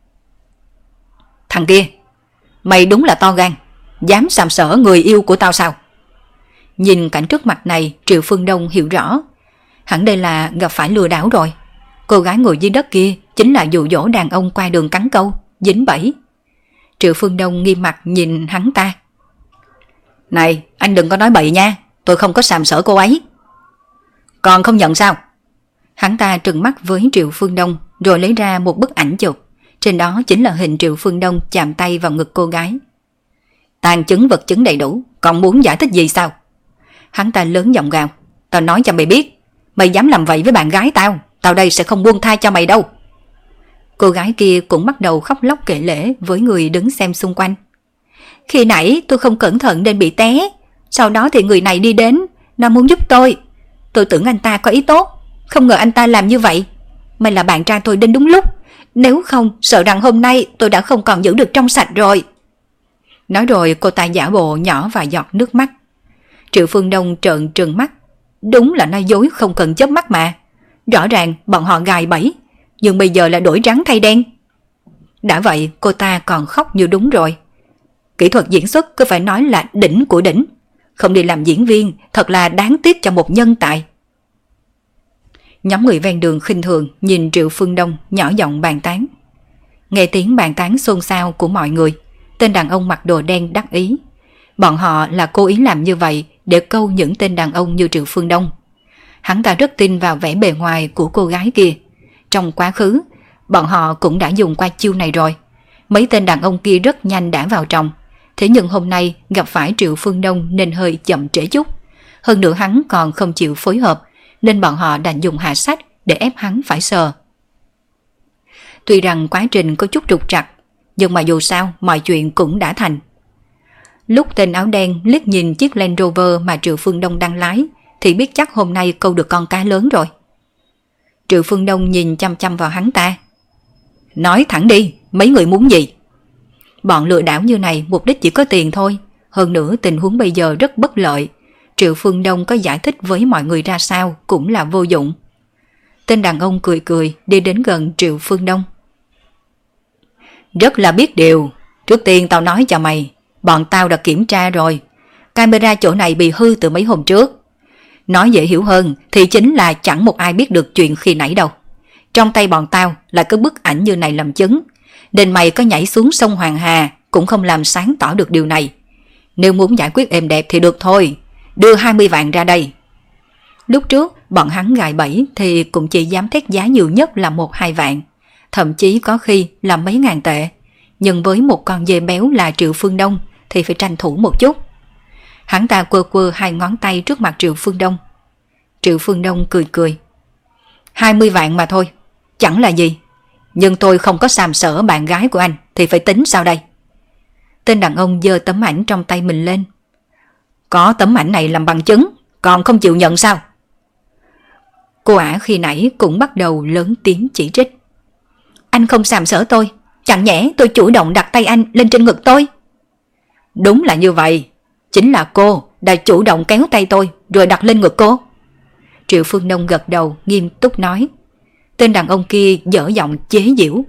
Thằng kia, mày đúng là to gan, dám sàm sỡ người yêu của tao sao? Nhìn cảnh trước mặt này, Triệu Phương Đông hiểu rõ. Hẳn đây là gặp phải lừa đảo rồi. Cô gái ngồi dưới đất kia chính là dụ dỗ đàn ông qua đường cắn câu, dính bẫy. Triệu Phương Đông nghiêm mặt nhìn hắn ta. Này, anh đừng có nói bậy nha, tôi không có sàm sỡ cô ấy. Còn không nhận sao? Hắn ta trừng mắt với Triệu Phương Đông rồi lấy ra một bức ảnh chụp. Trên đó chính là hình Triệu Phương Đông chạm tay vào ngực cô gái. Tàn chứng vật chứng đầy đủ, còn muốn giải thích gì sao? Hắn ta lớn giọng gào. Tao nói cho mày biết, mày dám làm vậy với bạn gái tao, tao đây sẽ không buông tha cho mày đâu. Cô gái kia cũng bắt đầu khóc lóc kể lể với người đứng xem xung quanh. Khi nãy tôi không cẩn thận nên bị té, sau đó thì người này đi đến, nó muốn giúp tôi. Tôi tưởng anh ta có ý tốt, không ngờ anh ta làm như vậy. May là bạn trai tôi đến đúng lúc, nếu không sợ rằng hôm nay tôi đã không còn giữ được trong sạch rồi. Nói rồi cô ta giả bộ nhỏ vài giọt nước mắt. Triệu Phương Đông trợn trừng mắt. Đúng là nói dối không cần chớp mắt mà. Rõ ràng bọn họ gài bẫy, nhưng bây giờ là đổi trắng thay đen. Đã vậy cô ta còn khóc như đúng rồi. Kỹ thuật diễn xuất cứ phải nói là đỉnh của đỉnh. Không đi làm diễn viên thật là đáng tiếc cho một nhân tài. Nhóm người ven đường khinh thường nhìn Triệu Phương Đông nhỏ giọng bàn tán. Nghe tiếng bàn tán xôn xao của mọi người, tên đàn ông mặc đồ đen đắc ý. Bọn họ là cố ý làm như vậy để câu những tên đàn ông như Triệu Phương Đông. Hắn ta rất tin vào vẻ bề ngoài của cô gái kia. Trong quá khứ, bọn họ cũng đã dùng qua chiêu này rồi. Mấy tên đàn ông kia rất nhanh đã vào trong. Thế nhưng hôm nay gặp phải Triệu Phương Đông nên hơi chậm trễ chút. Hơn nữa hắn còn không chịu phối hợp, nên bọn họ đành dùng hạ sách để ép hắn phải sờ. Tuy rằng quá trình có chút trục trặc, nhưng mà dù sao mọi chuyện cũng đã thành. Lúc tên áo đen liếc nhìn chiếc Land Rover mà Triệu Phương Đông đang lái, thì biết chắc hôm nay câu được con cá lớn rồi. Triệu Phương Đông nhìn chăm chăm vào hắn ta. Nói thẳng đi, mấy người muốn gì? Bọn lừa đảo như này mục đích chỉ có tiền thôi. Hơn nữa tình huống bây giờ rất bất lợi. Triệu Phương Đông có giải thích với mọi người ra sao cũng là vô dụng. Tên đàn ông cười cười đi đến gần Triệu Phương Đông. Rất là biết điều. Trước tiên tao nói cho mày, bọn tao đã kiểm tra rồi. Camera chỗ này bị hư từ mấy hôm trước. Nói dễ hiểu hơn thì chính là chẳng một ai biết được chuyện khi nãy đâu. Trong tay bọn tao là cái bức ảnh như này làm chứng, nên mày có nhảy xuống sông Hoàng Hà cũng không làm sáng tỏ được điều này. Nếu muốn giải quyết êm đẹp thì được thôi, đưa 20 vạn ra đây. Lúc trước bọn hắn gài bẫy thì cũng chỉ dám thét giá nhiều nhất là 1-2 vạn, thậm chí có khi là mấy ngàn tệ. Nhưng với một con dê béo là Triệu Phương Đông thì phải tranh thủ một chút. Hắn ta quơ quơ 2 ngón tay trước mặt Triệu Phương Đông. Triệu Phương Đông cười cười. 20 vạn mà thôi, chẳng là gì. Nhưng tôi không có sàm sỡ bạn gái của anh thì phải tính sao đây? Tên đàn ông giơ tấm ảnh trong tay mình lên. Có tấm ảnh này làm bằng chứng, còn không chịu nhận sao? Cô ả khi nãy cũng bắt đầu lớn tiếng chỉ trích. Anh không sàm sỡ tôi, chẳng nhẽ tôi chủ động đặt tay anh lên trên ngực tôi? Đúng là như vậy, chính là cô đã chủ động kéo tay tôi rồi đặt lên ngực cô. Triệu Phương Đông gật đầu nghiêm túc nói. Tên đàn ông kia dở giọng chế giễu.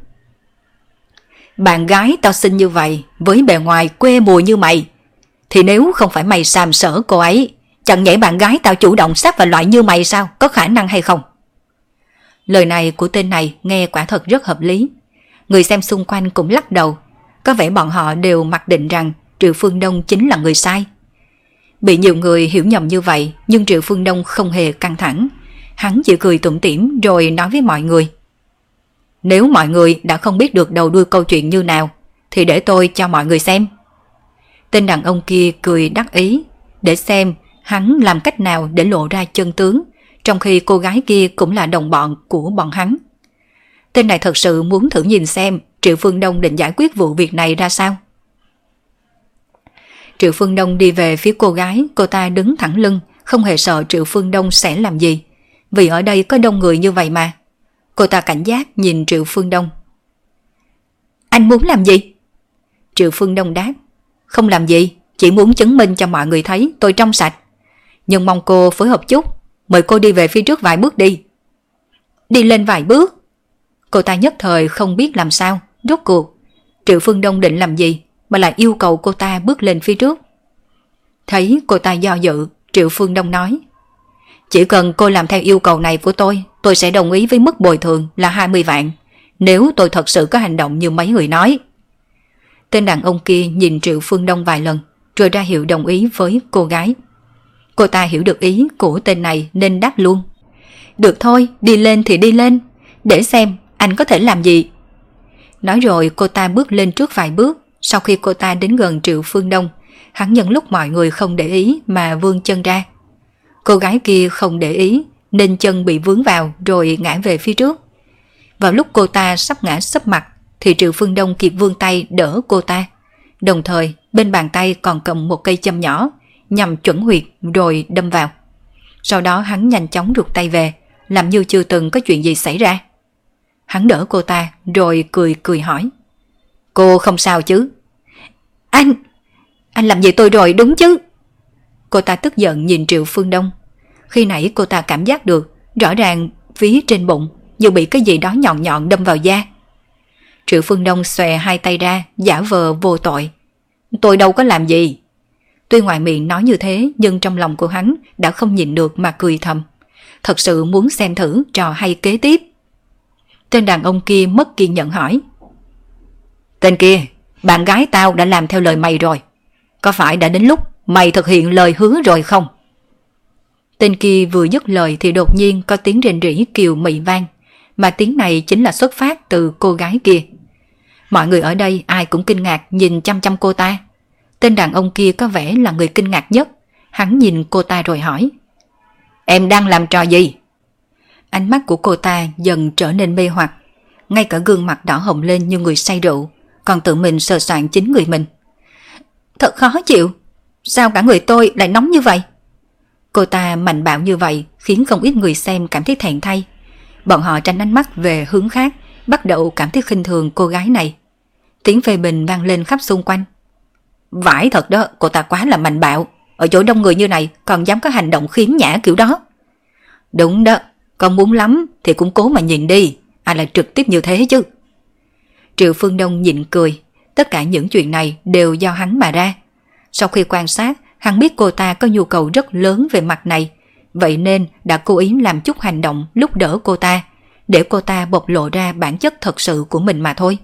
Bạn gái tao xinh như vậy, với bề ngoài quê mùi như mày, thì nếu không phải mày sàm sỡ cô ấy, chẳng nhẽ bạn gái tao chủ động sát vào loại như mày sao? Có khả năng hay không? Lời này của tên này nghe quả thật rất hợp lý. Người xem xung quanh cũng lắc đầu. Có vẻ bọn họ đều mặc định rằng Triệu Phương Đông chính là người sai. Bị nhiều người hiểu nhầm như vậy, nhưng Triệu Phương Đông không hề căng thẳng. Hắn chỉ cười tủm tỉm rồi nói với mọi người. Nếu mọi người đã không biết được đầu đuôi câu chuyện như nào, thì để tôi cho mọi người xem. Tên đàn ông kia cười đắc ý, để xem hắn làm cách nào để lộ ra chân tướng, trong khi cô gái kia cũng là đồng bọn của bọn hắn. Tên này thật sự muốn thử nhìn xem Triệu Phương Đông định giải quyết vụ việc này ra sao. Triệu Phương Đông đi về phía cô gái, cô ta đứng thẳng lưng, không hề sợ Triệu Phương Đông sẽ làm gì, vì ở đây có đông người như vậy mà. Cô ta cảnh giác nhìn Triệu Phương Đông. Anh muốn làm gì? Triệu Phương Đông đáp. Không làm gì, chỉ muốn chứng minh cho mọi người thấy tôi trong sạch. Nhưng mong cô phối hợp chút, mời cô đi về phía trước vài bước đi. Đi lên vài bước? Cô ta nhất thời không biết làm sao, rốt cuộc Triệu Phương Đông định làm gì mà lại yêu cầu cô ta bước lên phía trước. Thấy cô ta do dự, Triệu Phương Đông nói. Chỉ cần cô làm theo yêu cầu này của tôi sẽ đồng ý với mức bồi thường là 20 vạn, nếu tôi thật sự có hành động như mấy người nói. Tên đàn ông kia nhìn Triệu Phương Đông vài lần, rồi ra hiệu đồng ý với cô gái. Cô ta hiểu được ý của tên này nên đáp luôn. Được thôi, đi lên thì đi lên, để xem anh có thể làm gì. Nói rồi cô ta bước lên trước vài bước. Sau khi cô ta đến gần Triệu Phương Đông, hắn nhân lúc mọi người không để ý mà vươn chân ra. Cô gái kia không để ý nên chân bị vướng vào rồi ngã về phía trước. Vào lúc cô ta sắp ngã sấp mặt thì Triệu Phương Đông kịp vươn tay đỡ cô ta. Đồng thời bên bàn tay còn cầm một cây châm nhỏ nhằm chuẩn huyệt rồi đâm vào. Sau đó hắn nhanh chóng rụt tay về, làm như chưa từng có chuyện gì xảy ra. Hắn đỡ cô ta rồi cười cười hỏi. Cô không sao chứ? Anh làm gì tôi rồi đúng chứ? Cô ta tức giận nhìn Triệu Phương Đông. Khi nãy cô ta cảm giác được rõ ràng phía trên bụng như bị cái gì đó nhọn nhọn đâm vào da. Triệu Phương Đông xòe hai tay ra, giả vờ vô tội. Tôi đâu có làm gì. Tuy ngoài miệng nói như thế, nhưng trong lòng của hắn đã không nhịn được mà cười thầm. Thật sự muốn xem thử trò hay kế tiếp. Tên đàn ông kia mất kiên nhẫn hỏi. Tên kia, bạn gái tao đã làm theo lời mày rồi. Có phải đã đến lúc mày thực hiện lời hứa rồi không? Tên kia vừa dứt lời thì đột nhiên có tiếng rền rỉ kiều mị vang. Mà tiếng này chính là xuất phát từ cô gái kia. Mọi người ở đây ai cũng kinh ngạc nhìn chăm chăm cô ta. Tên đàn ông kia có vẻ là người kinh ngạc nhất. Hắn nhìn cô ta rồi hỏi. Em đang làm trò gì? Ánh mắt của cô ta dần trở nên mê hoặc. Ngay cả gương mặt đỏ hồng lên như người say rượu. Còn tự mình sờ soạn chính người mình. Thật khó chịu. Sao cả người tôi lại nóng như vậy? Cô ta mạnh bạo như vậy khiến không ít người xem cảm thấy thẹn thay. Bọn họ tránh ánh mắt về hướng khác, bắt đầu cảm thấy khinh thường cô gái này. Tiếng phê bình vang lên khắp xung quanh. Vãi thật đó, cô ta quá là mạnh bạo. Ở chỗ đông người như này còn dám có hành động khiếm nhã kiểu đó. Đúng đó, con muốn lắm thì cũng cố mà nhìn đi. Ai lại trực tiếp như thế chứ? Triệu Phương Đông nhịn cười. Tất cả những chuyện này đều do hắn mà ra. Sau khi quan sát, hắn biết cô ta có nhu cầu rất lớn về mặt này. Vậy nên đã cố ý làm chút hành động lúc đỡ cô ta, để cô ta bộc lộ ra bản chất thật sự của mình mà thôi.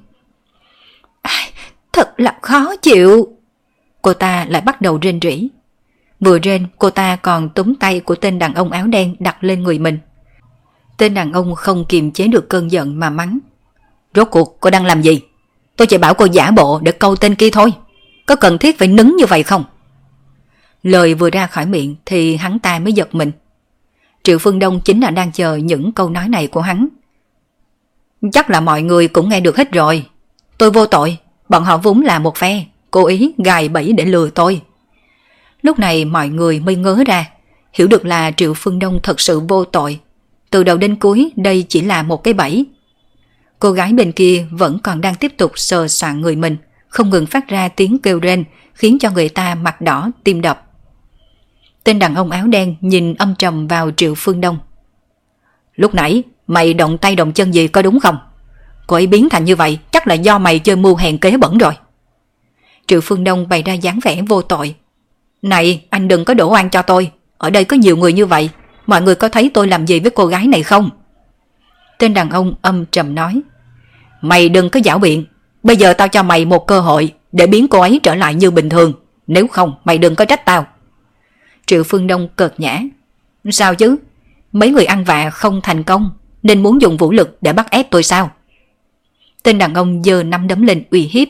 Thật là khó chịu. Cô ta lại bắt đầu rên rỉ. Vừa rên, cô ta còn túm tay của tên đàn ông áo đen đặt lên người mình. Tên đàn ông không kiềm chế được cơn giận mà mắng. Rốt cuộc cô đang làm gì? Tôi chỉ bảo cô giả bộ để câu tên kia thôi. Có cần thiết phải nứng như vậy không? Lời vừa ra khỏi miệng thì hắn ta mới giật mình. Triệu Phương Đông chính là đang chờ những câu nói này của hắn. Chắc là mọi người cũng nghe được hết rồi. Tôi vô tội, bọn họ vốn là một phe, cố ý gài bẫy để lừa tôi. Lúc này mọi người mới ngớ ra, hiểu được là Triệu Phương Đông thật sự vô tội. Từ đầu đến cuối đây chỉ là một cái bẫy. Cô gái bên kia vẫn còn đang tiếp tục sờ soạn người mình, không ngừng phát ra tiếng kêu rên, khiến cho người ta mặt đỏ tim đập. Tên đàn ông áo đen nhìn âm trầm vào Triệu Phương Đông. Lúc nãy mày động tay động chân gì có đúng không? Cô ấy biến thành như vậy chắc là do mày chơi mưu hèn kế bẩn rồi. Triệu Phương Đông bày ra dáng vẻ vô tội. Này, anh đừng có đổ oan cho tôi. Ở đây có nhiều người như vậy. Mọi người có thấy tôi làm gì với cô gái này không? Tên đàn ông âm trầm nói. Mày đừng có giảo biện. Bây giờ tao cho mày một cơ hội để biến cô ấy trở lại như bình thường. Nếu không mày đừng có trách tao. Triệu Phương Đông cợt nhã. Sao chứ? Mấy người ăn vạ không thành công nên muốn dùng vũ lực để bắt ép tôi sao? Tên đàn ông giơ nắm đấm lên uy hiếp.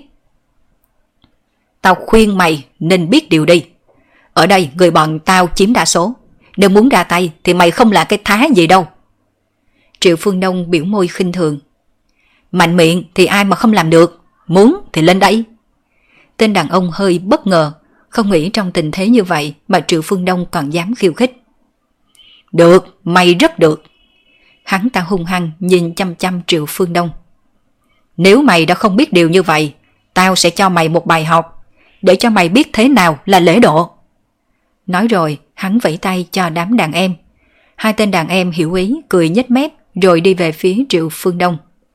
Tao khuyên mày nên biết điều đi. Ở đây người bọn tao chiếm đa số. Nếu muốn ra tay thì mày không là cái thá gì đâu. Triệu Phương Đông biểu môi khinh thường. Mạnh miệng thì ai mà không làm được. Muốn thì lên đây. Tên đàn ông hơi bất ngờ. Không nghĩ trong tình thế như vậy mà Triệu Phương Đông còn dám khiêu khích. Được, mày rất được. Hắn ta hung hăng nhìn chăm chăm Triệu Phương Đông. Nếu mày đã không biết điều như vậy, tao sẽ cho mày một bài học, để cho mày biết thế nào là lễ độ. Nói rồi, hắn vẫy tay cho đám đàn em. Hai tên đàn em hiểu ý, cười nhếch mép, rồi đi về phía Triệu Phương Đông.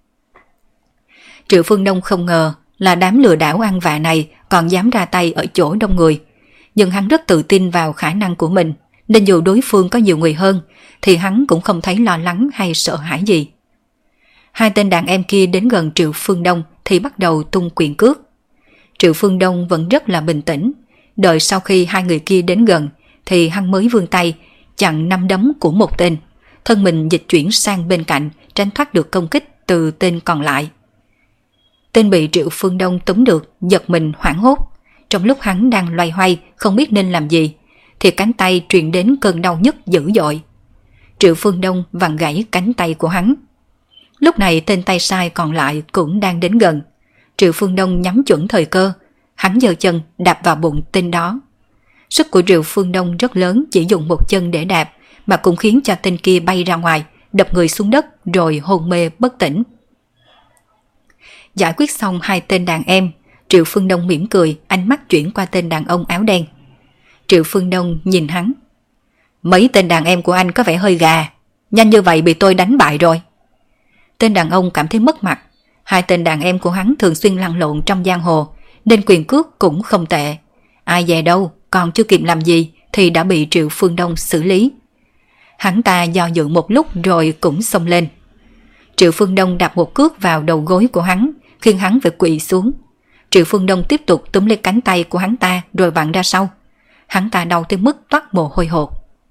Triệu Phương Đông không ngờ là đám lừa đảo ăn vạ này còn dám ra tay ở chỗ đông người. Nhưng hắn rất tự tin vào khả năng của mình, nên dù đối phương có nhiều người hơn, thì hắn cũng không thấy lo lắng hay sợ hãi gì. Hai tên đàn em kia đến gần Triệu Phương Đông thì bắt đầu tung quyền cước. Triệu Phương Đông vẫn rất là bình tĩnh. Đợi sau khi hai người kia đến gần thì hắn mới vươn tay chặn nắm đấm của một tên, thân mình dịch chuyển sang bên cạnh tránh thoát được công kích từ tên còn lại. Tên bị Triệu Phương Đông túm được giật mình hoảng hốt. Trong lúc hắn đang loay hoay không biết nên làm gì thì cánh tay truyền đến cơn đau nhức dữ dội. Triệu Phương Đông vặn gãy cánh tay của hắn. Lúc này tên tay sai còn lại cũng đang đến gần. Triệu Phương Đông nhắm chuẩn thời cơ, hắn giơ chân đạp vào bụng tên đó. Sức của Triệu Phương Đông rất lớn, chỉ dùng một chân để đạp mà cũng khiến cho tên kia bay ra ngoài, đập người xuống đất rồi hôn mê bất tỉnh. Giải quyết xong hai tên đàn em, Triệu Phương Đông mỉm cười, ánh mắt chuyển qua tên đàn ông áo đen. Triệu Phương Đông nhìn hắn. Mấy tên đàn em của anh có vẻ hơi gà, nhanh như vậy bị tôi đánh bại rồi. Tên đàn ông cảm thấy mất mặt. Hai tên đàn em của hắn thường xuyên lăn lộn trong giang hồ, nên quyền cước cũng không tệ. Ai dè đâu, còn chưa kịp làm gì thì đã bị Triệu Phương Đông xử lý. Hắn ta do dự một lúc rồi cũng xông lên. Triệu Phương Đông đạp một cước vào đầu gối của hắn, khiến hắn phải quỵ xuống. Triệu Phương Đông tiếp tục túm lấy cánh tay của hắn ta rồi vặn ra sau. Hắn ta đau tới mức toát mồ hôi hột.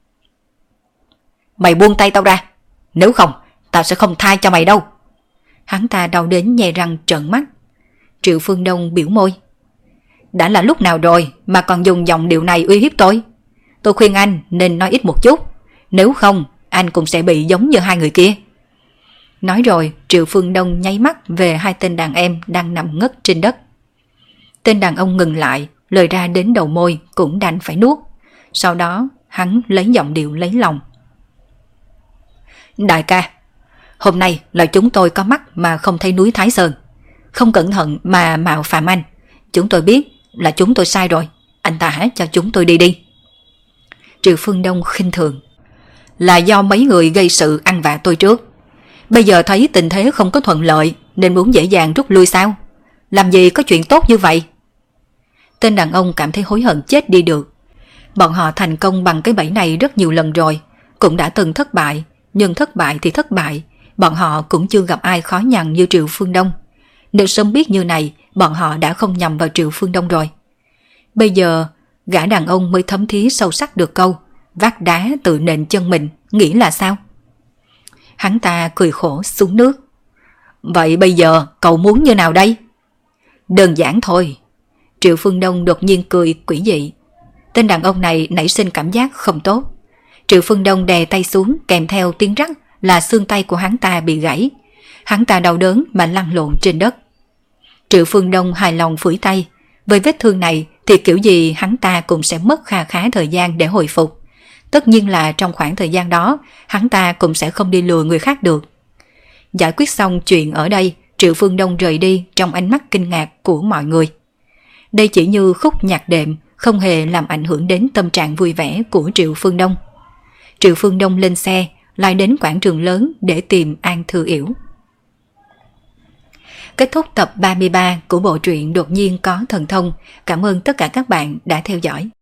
Mày buông tay tao ra, nếu không tao sẽ không tha cho mày đâu. Hắn ta đau đến nhe răng trợn mắt. Triệu Phương Đông biểu môi. Đã là lúc nào rồi mà còn dùng giọng điệu này uy hiếp tôi? Tôi khuyên anh nên nói ít một chút, nếu không anh cũng sẽ bị giống như hai người kia. Nói rồi Triệu Phương Đông nháy mắt về hai tên đàn em đang nằm ngất trên đất. Tên đàn ông ngừng lại, lời ra đến đầu môi cũng đành phải nuốt. Sau đó hắn lấy giọng điệu lấy lòng. Đại ca, hôm nay là chúng tôi có mắt mà không thấy núi Thái Sơn, không cẩn thận mà mạo phạm anh. Chúng tôi biết là chúng tôi sai rồi, anh ta hãy cho chúng tôi đi đi. Triệu Phương Đông khinh thường. Là do mấy người gây sự ăn vạ tôi trước. Bây giờ thấy tình thế không có thuận lợi nên muốn dễ dàng rút lui sao? Làm gì có chuyện tốt như vậy? Tên đàn ông cảm thấy hối hận chết đi được. Bọn họ thành công bằng cái bẫy này rất nhiều lần rồi, cũng đã từng thất bại, nhưng thất bại thì thất bại, bọn họ cũng chưa gặp ai khó nhằn như Triệu Phương Đông. Nếu sớm biết như này, bọn họ đã không nhầm vào Triệu Phương Đông rồi. Bây giờ, gã đàn ông mới thấm thía sâu sắc được câu vác đá tự nện chân mình, nghĩ là sao? Hắn ta cười khổ xuống nước. Vậy bây giờ cậu muốn như nào đây? Đơn giản thôi. Triệu Phương Đông đột nhiên cười quỷ dị. Tên đàn ông này nảy sinh cảm giác không tốt. Triệu Phương Đông đè tay xuống, kèm theo tiếng rắc là xương tay của hắn ta bị gãy. Hắn ta đau đớn mà lăn lộn trên đất. Triệu Phương Đông hài lòng phủi tay. Với vết thương này thì kiểu gì hắn ta cũng sẽ mất kha khá thời gian để hồi phục. Tất nhiên là trong khoảng thời gian đó, hắn ta cũng sẽ không đi lừa người khác được. Giải quyết xong chuyện ở đây, Triệu Phương Đông rời đi trong ánh mắt kinh ngạc của mọi người. Đây chỉ như khúc nhạc đệm, không hề làm ảnh hưởng đến tâm trạng vui vẻ của Triệu Phương Đông. Triệu Phương Đông lên xe, lại đến quảng trường lớn để tìm An Thư Yểu. Kết thúc tập 33 của bộ truyện Đột nhiên có thần thông. Cảm ơn tất cả các bạn đã theo dõi.